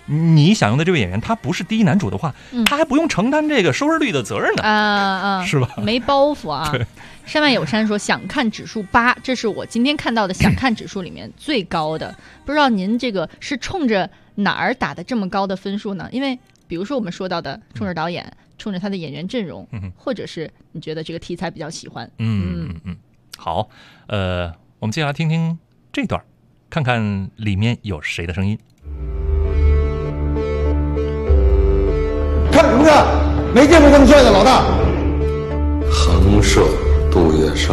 你想用的这位演员他不是第一男主的话，他还不用承担这个收视率的责任呢，是吧？ 没包袱啊。山外有山说想看指数8，这是我今天看到的想看指数里面最高的。不知道您这个是冲着哪儿打的这么高的分数呢？因为比如说我们说到的，冲着导演，冲着他的演员阵容，或者是你觉得这个题材比较喜欢。 好，我们接下来听听这段，看看里面有谁的声音。 看什么看？没见过这么帅的老大。 横社杜月笙，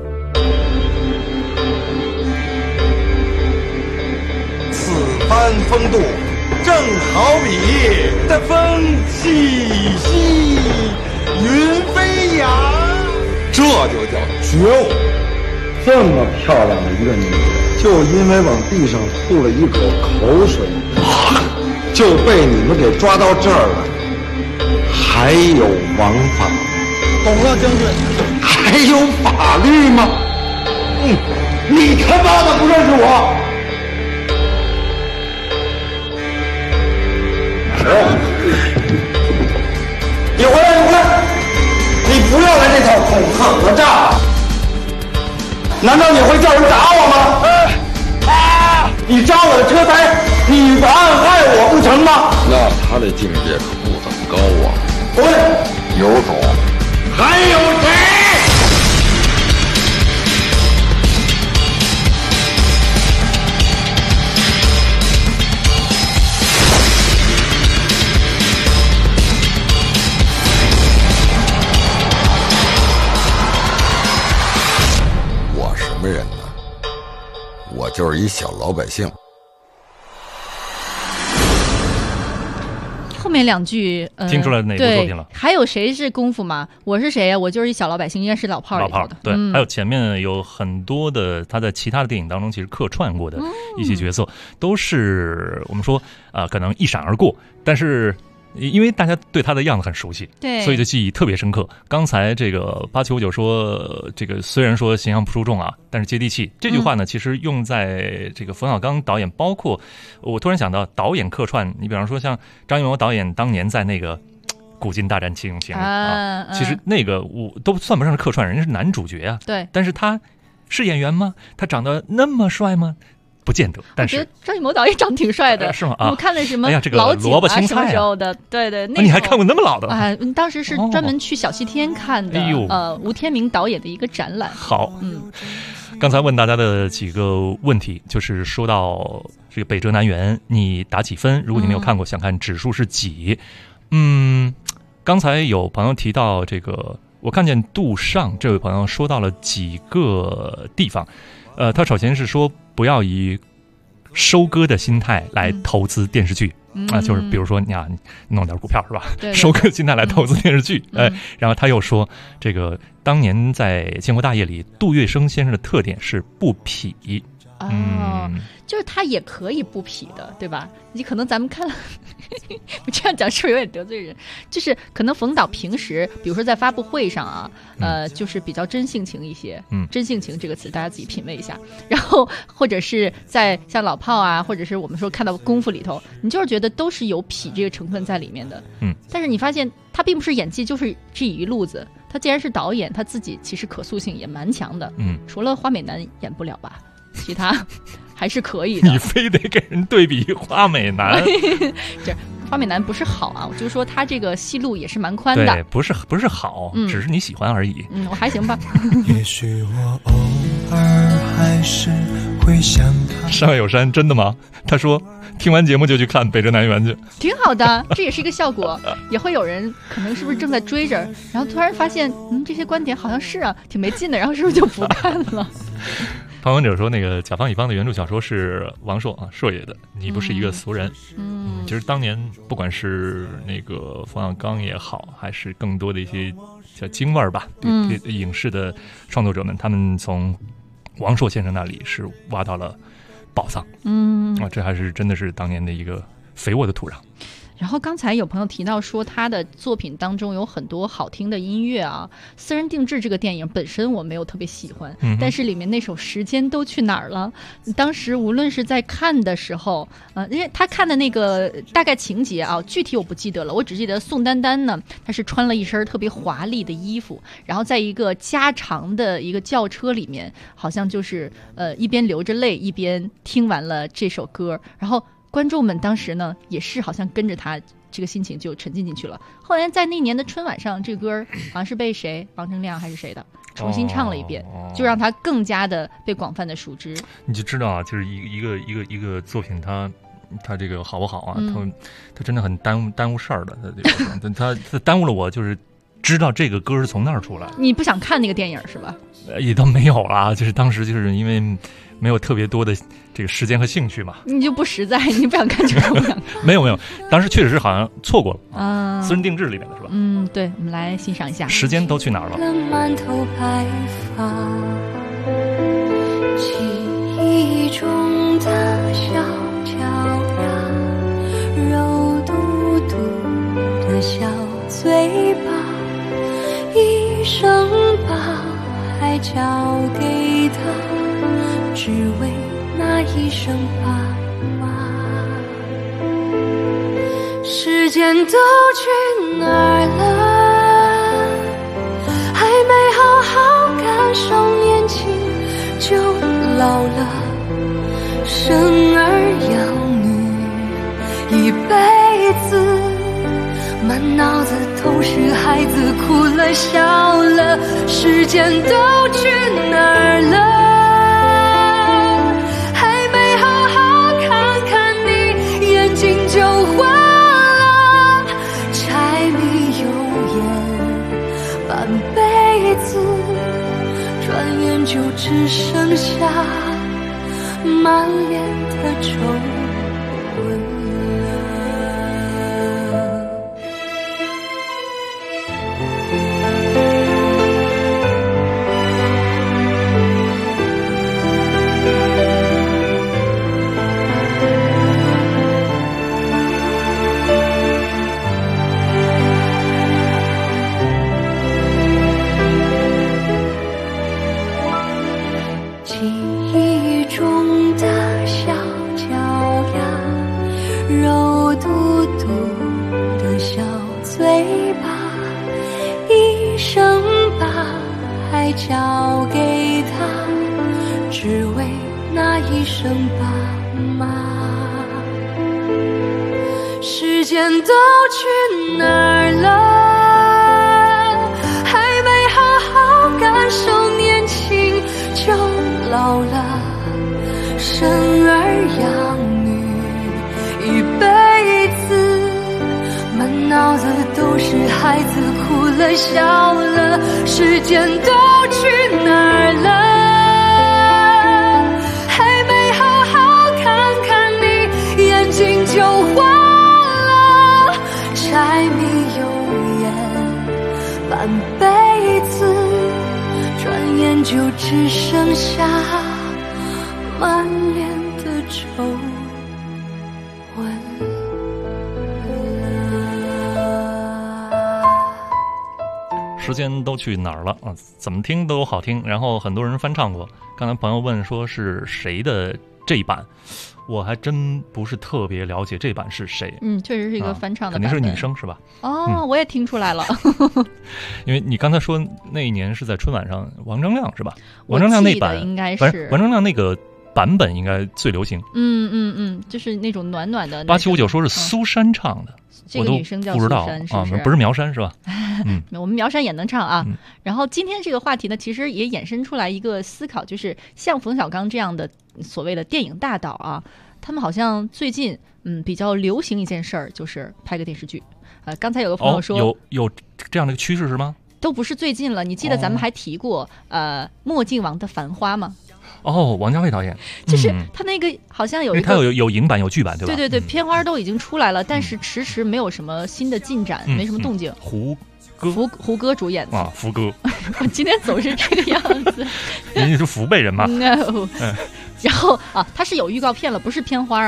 此番风度，正好比的风气息云飞扬， 这就叫觉悟。这么漂亮的一个女人，就因为往地上吐了一口口水，就被你们给抓到这儿了。还有王法，懂了，将军。还有法律吗？你他妈的不认识我！你回来，你回来！你不要来这套恐吓讹诈！难道你会叫人打我吗？你扎我的车胎，你不暗害我不成吗？ 那他的境界可不怎么高啊！ 滚！ 有种！ 还有谁？ 我什么人呢？我就是一小老百姓。 后面2句， 听出来哪部作品了？ 还有谁是功夫吗？我是谁呀？我就是一小老百姓，应该是老炮儿里头的。 对，还有前面有很多的他在其他的电影当中其实客串过的一些角色，都是我们说可能一闪而过，但是因为大家对他的样子很熟悉， 对， 所以就记忆特别深刻。刚才这个8959说，这个虽然说形象不出众啊，但是接地气。这句话呢，其实用在这个冯小刚导演，包括我突然想到导演客串，你比方说像张艺谋导演当年在那个《古今大战秦俑情》其实那个我都算不上是客串，人家是男主角啊。 对， 但是他是演员吗？他长得那么帅吗？不见得，但是我觉得张艺谋导演长得挺帅的， 是吗？ 我看了什么这个老井萝卜青菜什么时候的？对对，那你还看过那么老的？ 当时是专门去小西天看的，吴天明导演的一个展览。 好，刚才问大家的几个问题，就是说到这个北辙南辕，你打几分？如果你没有看过，想看指数是几？刚才有朋友提到这个，我看见杜尚这位朋友说到了几个地方。他首先是说不要以收割的心态来投资电视剧就是比如说你弄点股票是吧？ 对， 收割心态来投资电视剧。然后他又说这个当年在《建国大业》里，杜月笙先生的特点是不痞。 就是他也可以不痞的，对吧？你可能咱们看了我这样讲是不是有点得罪人？就是可能冯导平时比如说在发布会上啊，就是比较真性情一些，真性情这个词大家自己品味一下。然后或者是在像老炮啊，或者是我们说看到功夫里头，你就是觉得都是有痞这个成分在里面的。但是你发现他并不是演技就是这一路子，他既然是导演，他自己其实可塑性也蛮强的。除了花美男演不了吧，其他还是可以的。 你非得给人对比花美男这花美男不是好啊，我就是说他这个戏路也是蛮宽的。 对，不是好，只是你喜欢而已。 我还行吧。 也许我偶尔还是会想他。 山外有山，真的吗？他说听完节目就去看《北辙南辕》去， 挺好的，这也是一个效果。也会有人可能是不是正在追着，然后突然发现这些观点好像是挺没劲的，然后是不是就不看了？ 旁观者说，那个甲方乙方的原著小说是王朔朔爷的，你不是一个俗人。其实当年不管是那个冯小刚也好，还是更多的一些叫京味儿吧，影视的创作者们，他们从王朔先生那里是挖到了宝藏。这还是真的是当年的一个肥沃的土壤。 然后刚才有朋友提到说他的作品当中有很多好听的音乐啊，私人定制这个电影本身我没有特别喜欢，但是里面那首《时间都去哪儿了》，当时无论是在看的时候，因为他看的那个大概情节啊，具体我不记得了，我只记得宋丹丹呢，她是穿了一身特别华丽的衣服，然后在一个加长的一个轿车里面，好像就是一边流着泪一边听完了这首歌，然后观众们当时呢也是好像跟着他这个心情就沉浸进去了。后来在那年的春晚上，这歌好像是被谁，王铮亮还是谁的重新唱了一遍，就让他更加的被广泛的熟知。 你就知道啊，就是一个作品它这个好不好啊？它真的很耽误事儿的，它耽误了我，就是知道这个歌是从那儿出来。 你不想看那个电影是吧？ 也都没有了，就是当时就是因为没有特别多的这个时间和兴趣嘛。 你就不实在，你不想看就不想看。 没有，当时确实是好像错过了啊。私人定制里面的是吧？ 对，我们来欣赏一下。 时间都去哪儿了？ 满头白发，记忆中的小脚丫，肉嘟嘟的小嘴巴，一声把爱交给他，只为那一声爸妈。时间都去哪儿了？还没好好感受年轻就老了，生儿养女一辈子，满脑子都是孩子哭了笑了，时间都去哪儿了？还没好好看看你，眼睛就花了，柴米油盐半辈子，转眼就只剩下满脸的皱纹。交给他，只为那一声爸妈。时间都去哪儿了？还没好好感受年轻就老了，生儿养女一辈子，满脑子都是孩子哭了笑了，时间都去哪儿了？还没好好看看你，眼睛就花了，柴米油盐半辈子，转眼就只剩下满脸的皱纹。 时间都去哪儿了啊？怎么听都好听，然后很多人翻唱过。刚才朋友问说是谁的这一版，我还真不是特别了解这版是谁。 确实是一个翻唱的版本， 肯定是女生是吧？ 我也听出来了。 因为你刚才说那一年是在春晚上，王铮亮是吧？王铮亮那版应该是王铮亮那个版本应该最流行。 就是那种暖暖的。 8759说是苏珊唱的。 这个女生叫苏珊，是不是？ 不是苗山是吧？ 我们苗山也能唱啊。然后今天这个话题呢，其实也衍生出来一个思考，就是像冯小刚这样的所谓的电影大导啊，他们好像最近比较流行一件事儿，就是拍个电视剧。刚才有个朋友说， 有这样的一个趋势是吗？ 都不是最近了，你记得咱们还提过墨镜王的《繁花》吗？ 王家卫导演， 就是他那个好像有一个， 他有影版有剧版对吧？ 对，片花都已经出来了，但是迟迟没有什么新的进展，没什么动静。胡歌主演的啊，福哥， 我今天总是这个样子。 你是福贝人吗 ？No。然后他是有预告片了，不是片花啊。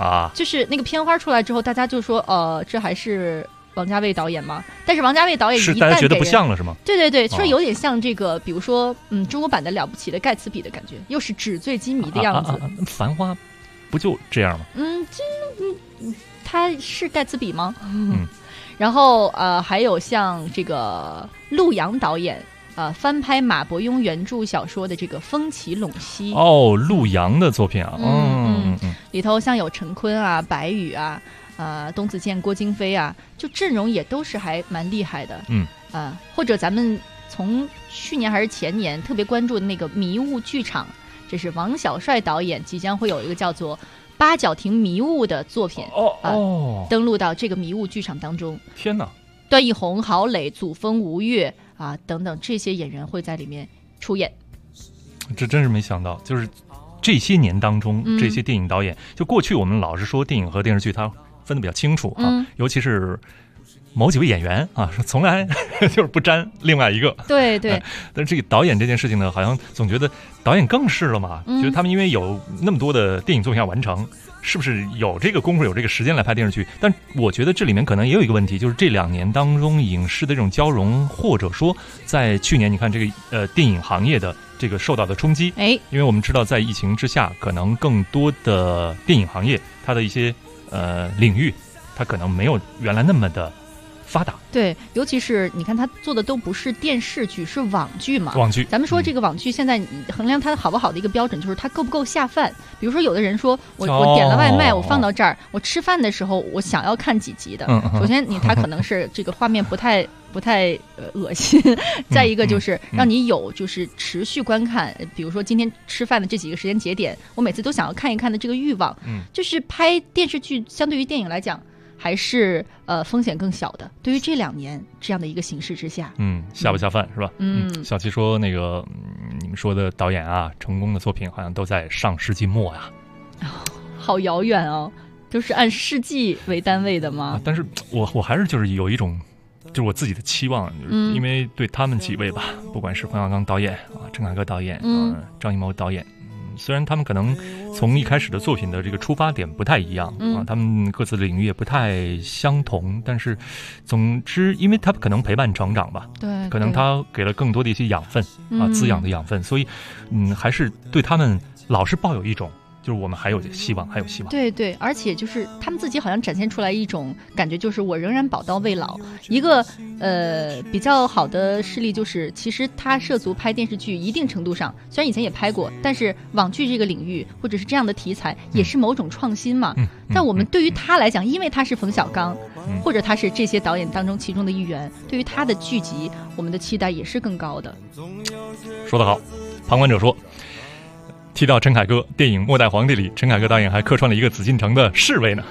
啊， 就是那个片花出来之后，大家就说这还是王家卫导演吗？但是王家卫导演一旦是大家觉得不像了是吗？ 对对对，说有点像这个，比如说中国版的了不起的盖茨比的感觉，又是纸醉金迷的样子。 繁花不就这样吗？ 他是盖茨比吗？然后还有像这个陆阳导演翻拍马伯庸原著小说的这个《风起陇西》。 陆阳的作品啊， 里头像有陈坤啊、白宇啊。董子健、郭京飞啊，就阵容也都是还蛮厉害的。或者咱们从去年还是前年特别关注的那个迷雾剧场，这是王小帅导演即将会有一个叫做《八角亭迷雾》的作品登陆到这个迷雾剧场当中。 天哪！ 段奕宏、郝蕾、祖峰、吴越啊等等这些演员会在里面出演。 这真是没想到，就是这些年当中，这些电影导演，就过去我们老是说电影和电视剧它分得比较清楚啊，尤其是某几位演员啊，从来就是不沾另外一个。 对对。 但是这个导演这件事情呢，好像总觉得导演更是了嘛，觉得他们因为有那么多的电影作品要完成，是不是有这个功夫有这个时间来拍电视剧？但我觉得这里面可能也有一个问题，就是这2年当中影视的这种交融，或者说在去年你看这个电影行业的这个受到的冲击，因为我们知道在疫情之下，可能更多的电影行业它的一些领域，它可能没有原来那么的发达。 对，尤其是你看他做的都不是电视剧，是网剧嘛。 网剧， 咱们说这个网剧现在衡量它好不好的一个标准，就是它够不够下饭。比如说有的人说我点了外卖，我放到这儿，我吃饭的时候我想要看几集的。首先它可能是这个画面不太恶心，再一个就是让你有就是持续观看，比如说今天吃饭的这几个时间节点，我每次都想要看一看的这个欲望。就是拍电视剧相对于电影来讲，还是风险更小的。对于这2年这样的一个形势之下， 下不下饭是吧？小七说那个你们说的导演啊，成功的作品好像都在上世纪末呀。 好遥远哦，都是按世纪为单位的吗？ 但是我还是就是有一种。就是我自己的期望，就是因为对他们几位吧，不管是冯小刚导演啊、陈凯歌导演、张艺谋导演，虽然他们可能从一开始的作品的这个出发点不太一样啊，他们各自的领域也不太相同，但是总之，因为他可能陪伴成长吧， 对， 可能他给了更多的一些养分啊，滋养的养分，所以还是对他们老是抱有一种。就是我们还有希望，还有希望。 对对，而且就是他们自己好像展现出来一种感觉，就是我仍然宝刀未老。一个比较好的事例就是，其实他涉足拍电视剧，一定程度上虽然以前也拍过，但是网剧这个领域或者是这样的题材，也是某种创新嘛。但我们对于他来讲，因为他是冯小刚，或者他是这些导演当中其中的一员，对于他的剧集，我们的期待也是更高的。 说得好，旁观者说。提到陈凯歌，电影《末代皇帝》里，陈凯歌导演还客串了一个紫禁城的侍卫呢。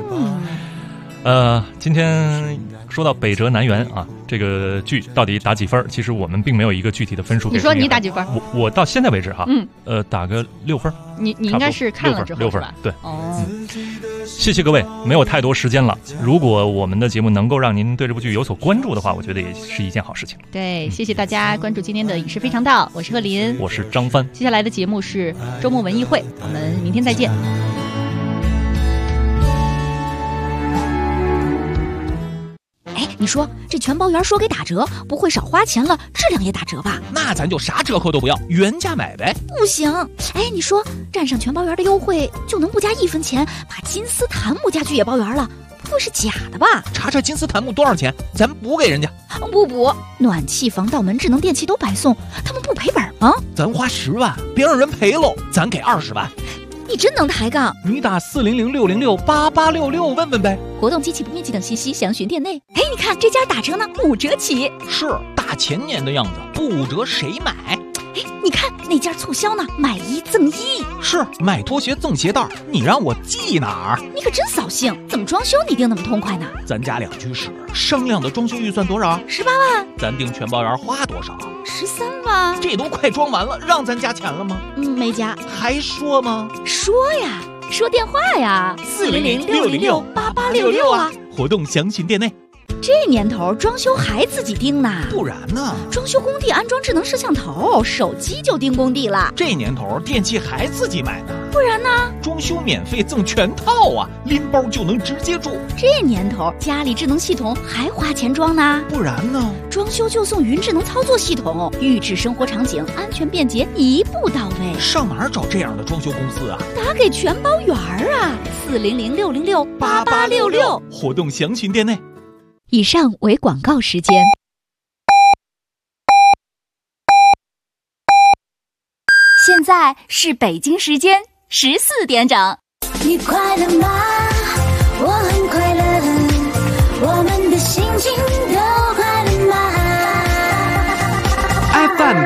今天说到北辙南辕啊，这个剧到底打几分？其实我们并没有一个具体的分数。 你说你打几分？ 我到现在为止哈，打个6分。 你应该是看了之后 6分吧？ 对。谢谢各位，没有太多时间了。如果我们的节目能够让您对这部剧有所关注的话，我觉得也是一件好事情。 对，谢谢大家关注今天的影视非常道，我是贺林， 我是张帆。 接下来的节目是周末文艺会，我们明天再见。 你说这全包圆说给打折，不会少花钱了，质量也打折吧？ 那咱就啥折扣都不要，原价买呗。 不行，你说占上全包圆的优惠，就能不加1分钱把金丝檀木家具也包圆了？不会是假的吧？ 查查金丝檀木多少钱，咱补给人家。 不补，暖气、防盗门、智能电器都白送，他们不赔本吗？ 咱花10万，别让人赔喽，咱给20万。 你真能抬杠！ 你打400-606-8866问问呗。 活动、机器不面积等信息详询店内。你看这家打折呢，5折起。 是大前年的样子，不5折谁买？ 你看那家促销呢，买1赠1。 是买拖鞋赠鞋带，你让我记哪儿？ 你可真扫兴！怎么装修你定那么痛快呢？ 咱家2居室，商量的装修预算多少 ？18万。 咱定全包圆花多少 ？13万。 这都快装完了，让咱加钱了吗？ 没加。 还说吗？ 说呀，说电话呀，400-606-8866啊。 活动详询店内。 这年头装修还自己盯呢？ 不然呢？ 装修工地安装智能摄像头，手机就盯工地了。 这年头电器还自己买呢？ 不然呢？ 装修免费赠全套啊，拎包就能直接住。 这年头，家里智能系统还花钱装呢？ 不然呢？ 装修就送云智能操作系统，预制生活场景，安全便捷，一步到位。 上哪儿找这样的装修公司啊？ 打给全包园啊，400-606-8866， 活动详询店内。 以上为广告时间。现在是北京时间14点整。 你快乐吗？我很快乐，我们的心情都快乐吗 ？FM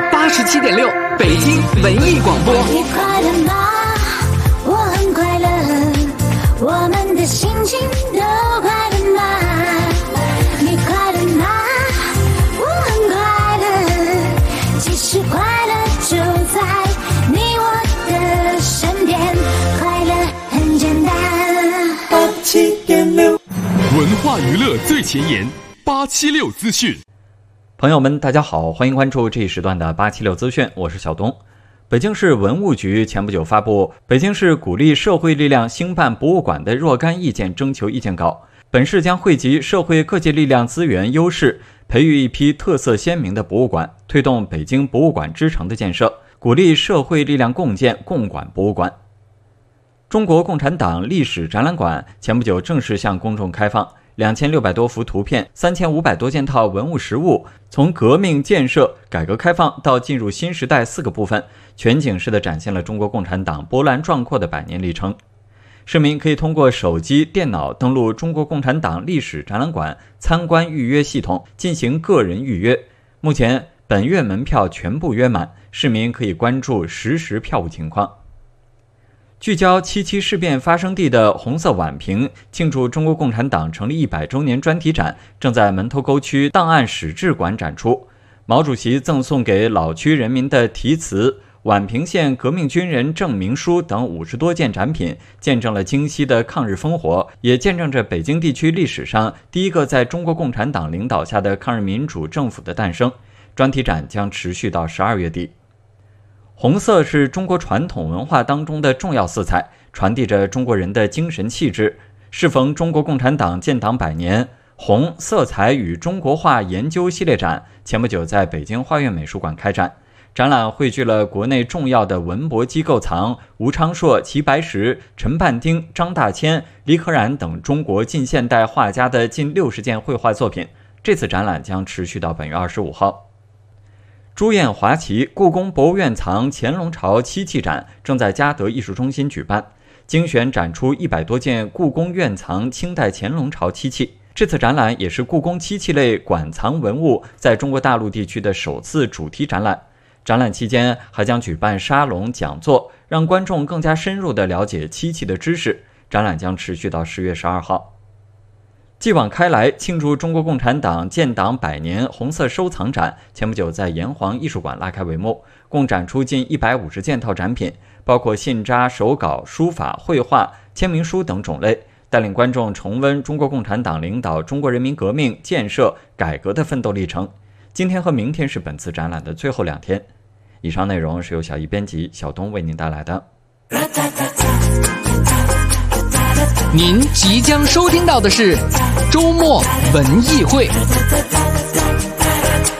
87.6，北京文艺广播。 你快乐吗？我很快乐，我们的心情都快乐吗？你快乐吗？我很快乐，其实快乐就在你我的身边，快乐很简单。87.6， 文化娱乐最前沿，876资讯。 朋友们，大家好，欢迎关注这一时段的876资讯，我是小东。北京市文物局前不久发布北京市鼓励社会力量兴办博物馆的若干意见征求意见稿。本市将汇集社会各界力量资源优势，培育一批特色鲜明的博物馆，推动北京博物馆之城的建设，鼓励社会力量共建共管博物馆。中国共产党历史展览馆前不久正式向公众开放，2600多幅图片，3500多件套文物实物，从革命建设、改革开放到进入新时代4个部分，全景式地展现了中国共产党波澜壮阔的100年历程。市民可以通过手机、电脑登录中国共产党历史展览馆参观预约系统进行个人预约。目前本月门票全部约满，市民可以关注实时票务情况。聚焦7·7事变发生地的红色宛平庆祝中国共产党成立100周年专题展正在门头沟区档案史志馆展出。毛主席赠送给老区人民的题词、宛平县革命军人证明书等50多件展品，见证了京西的抗日烽火，也见证着北京地区历史上第一个在中国共产党领导下的抗日民主政府的诞生。专题展将持续到12月底。红色是中国传统文化当中的重要色彩，传递着中国人的精神气质。适逢中国共产党建党100年，红色彩与中国画研究系列展前不久在北京花苑美术馆开展。展览汇聚了国内重要的文博机构藏吴昌硕、齐白石、陈半丁、张大千、李可染等中国近现代画家的近60件绘画作品。这次展览将持续到本月25号。朱艳华旗故宫博物院藏乾隆朝漆器展正在嘉德艺术中心举办，精选展出100多件故宫院藏清代乾隆朝漆器。这次展览也是故宫漆器类馆藏文物在中国大陆地区的首次主题展览。展览期间还将举办沙龙讲座，让观众更加深入地了解漆器的知识。展览将持续到10月12号。继往开来庆祝中国共产党建党100年红色收藏展前不久在炎黄艺术馆拉开帷幕，共展出近150件套展品，包括信札、手稿、书法、绘画、签名书等种类，带领观众重温中国共产党领导中国人民革命、建设、改革的奋斗历程。今天和明天是本次展览的最后2天。以上内容是由小易编辑，小东为您带来的。 您即将收听到的是周末文艺会。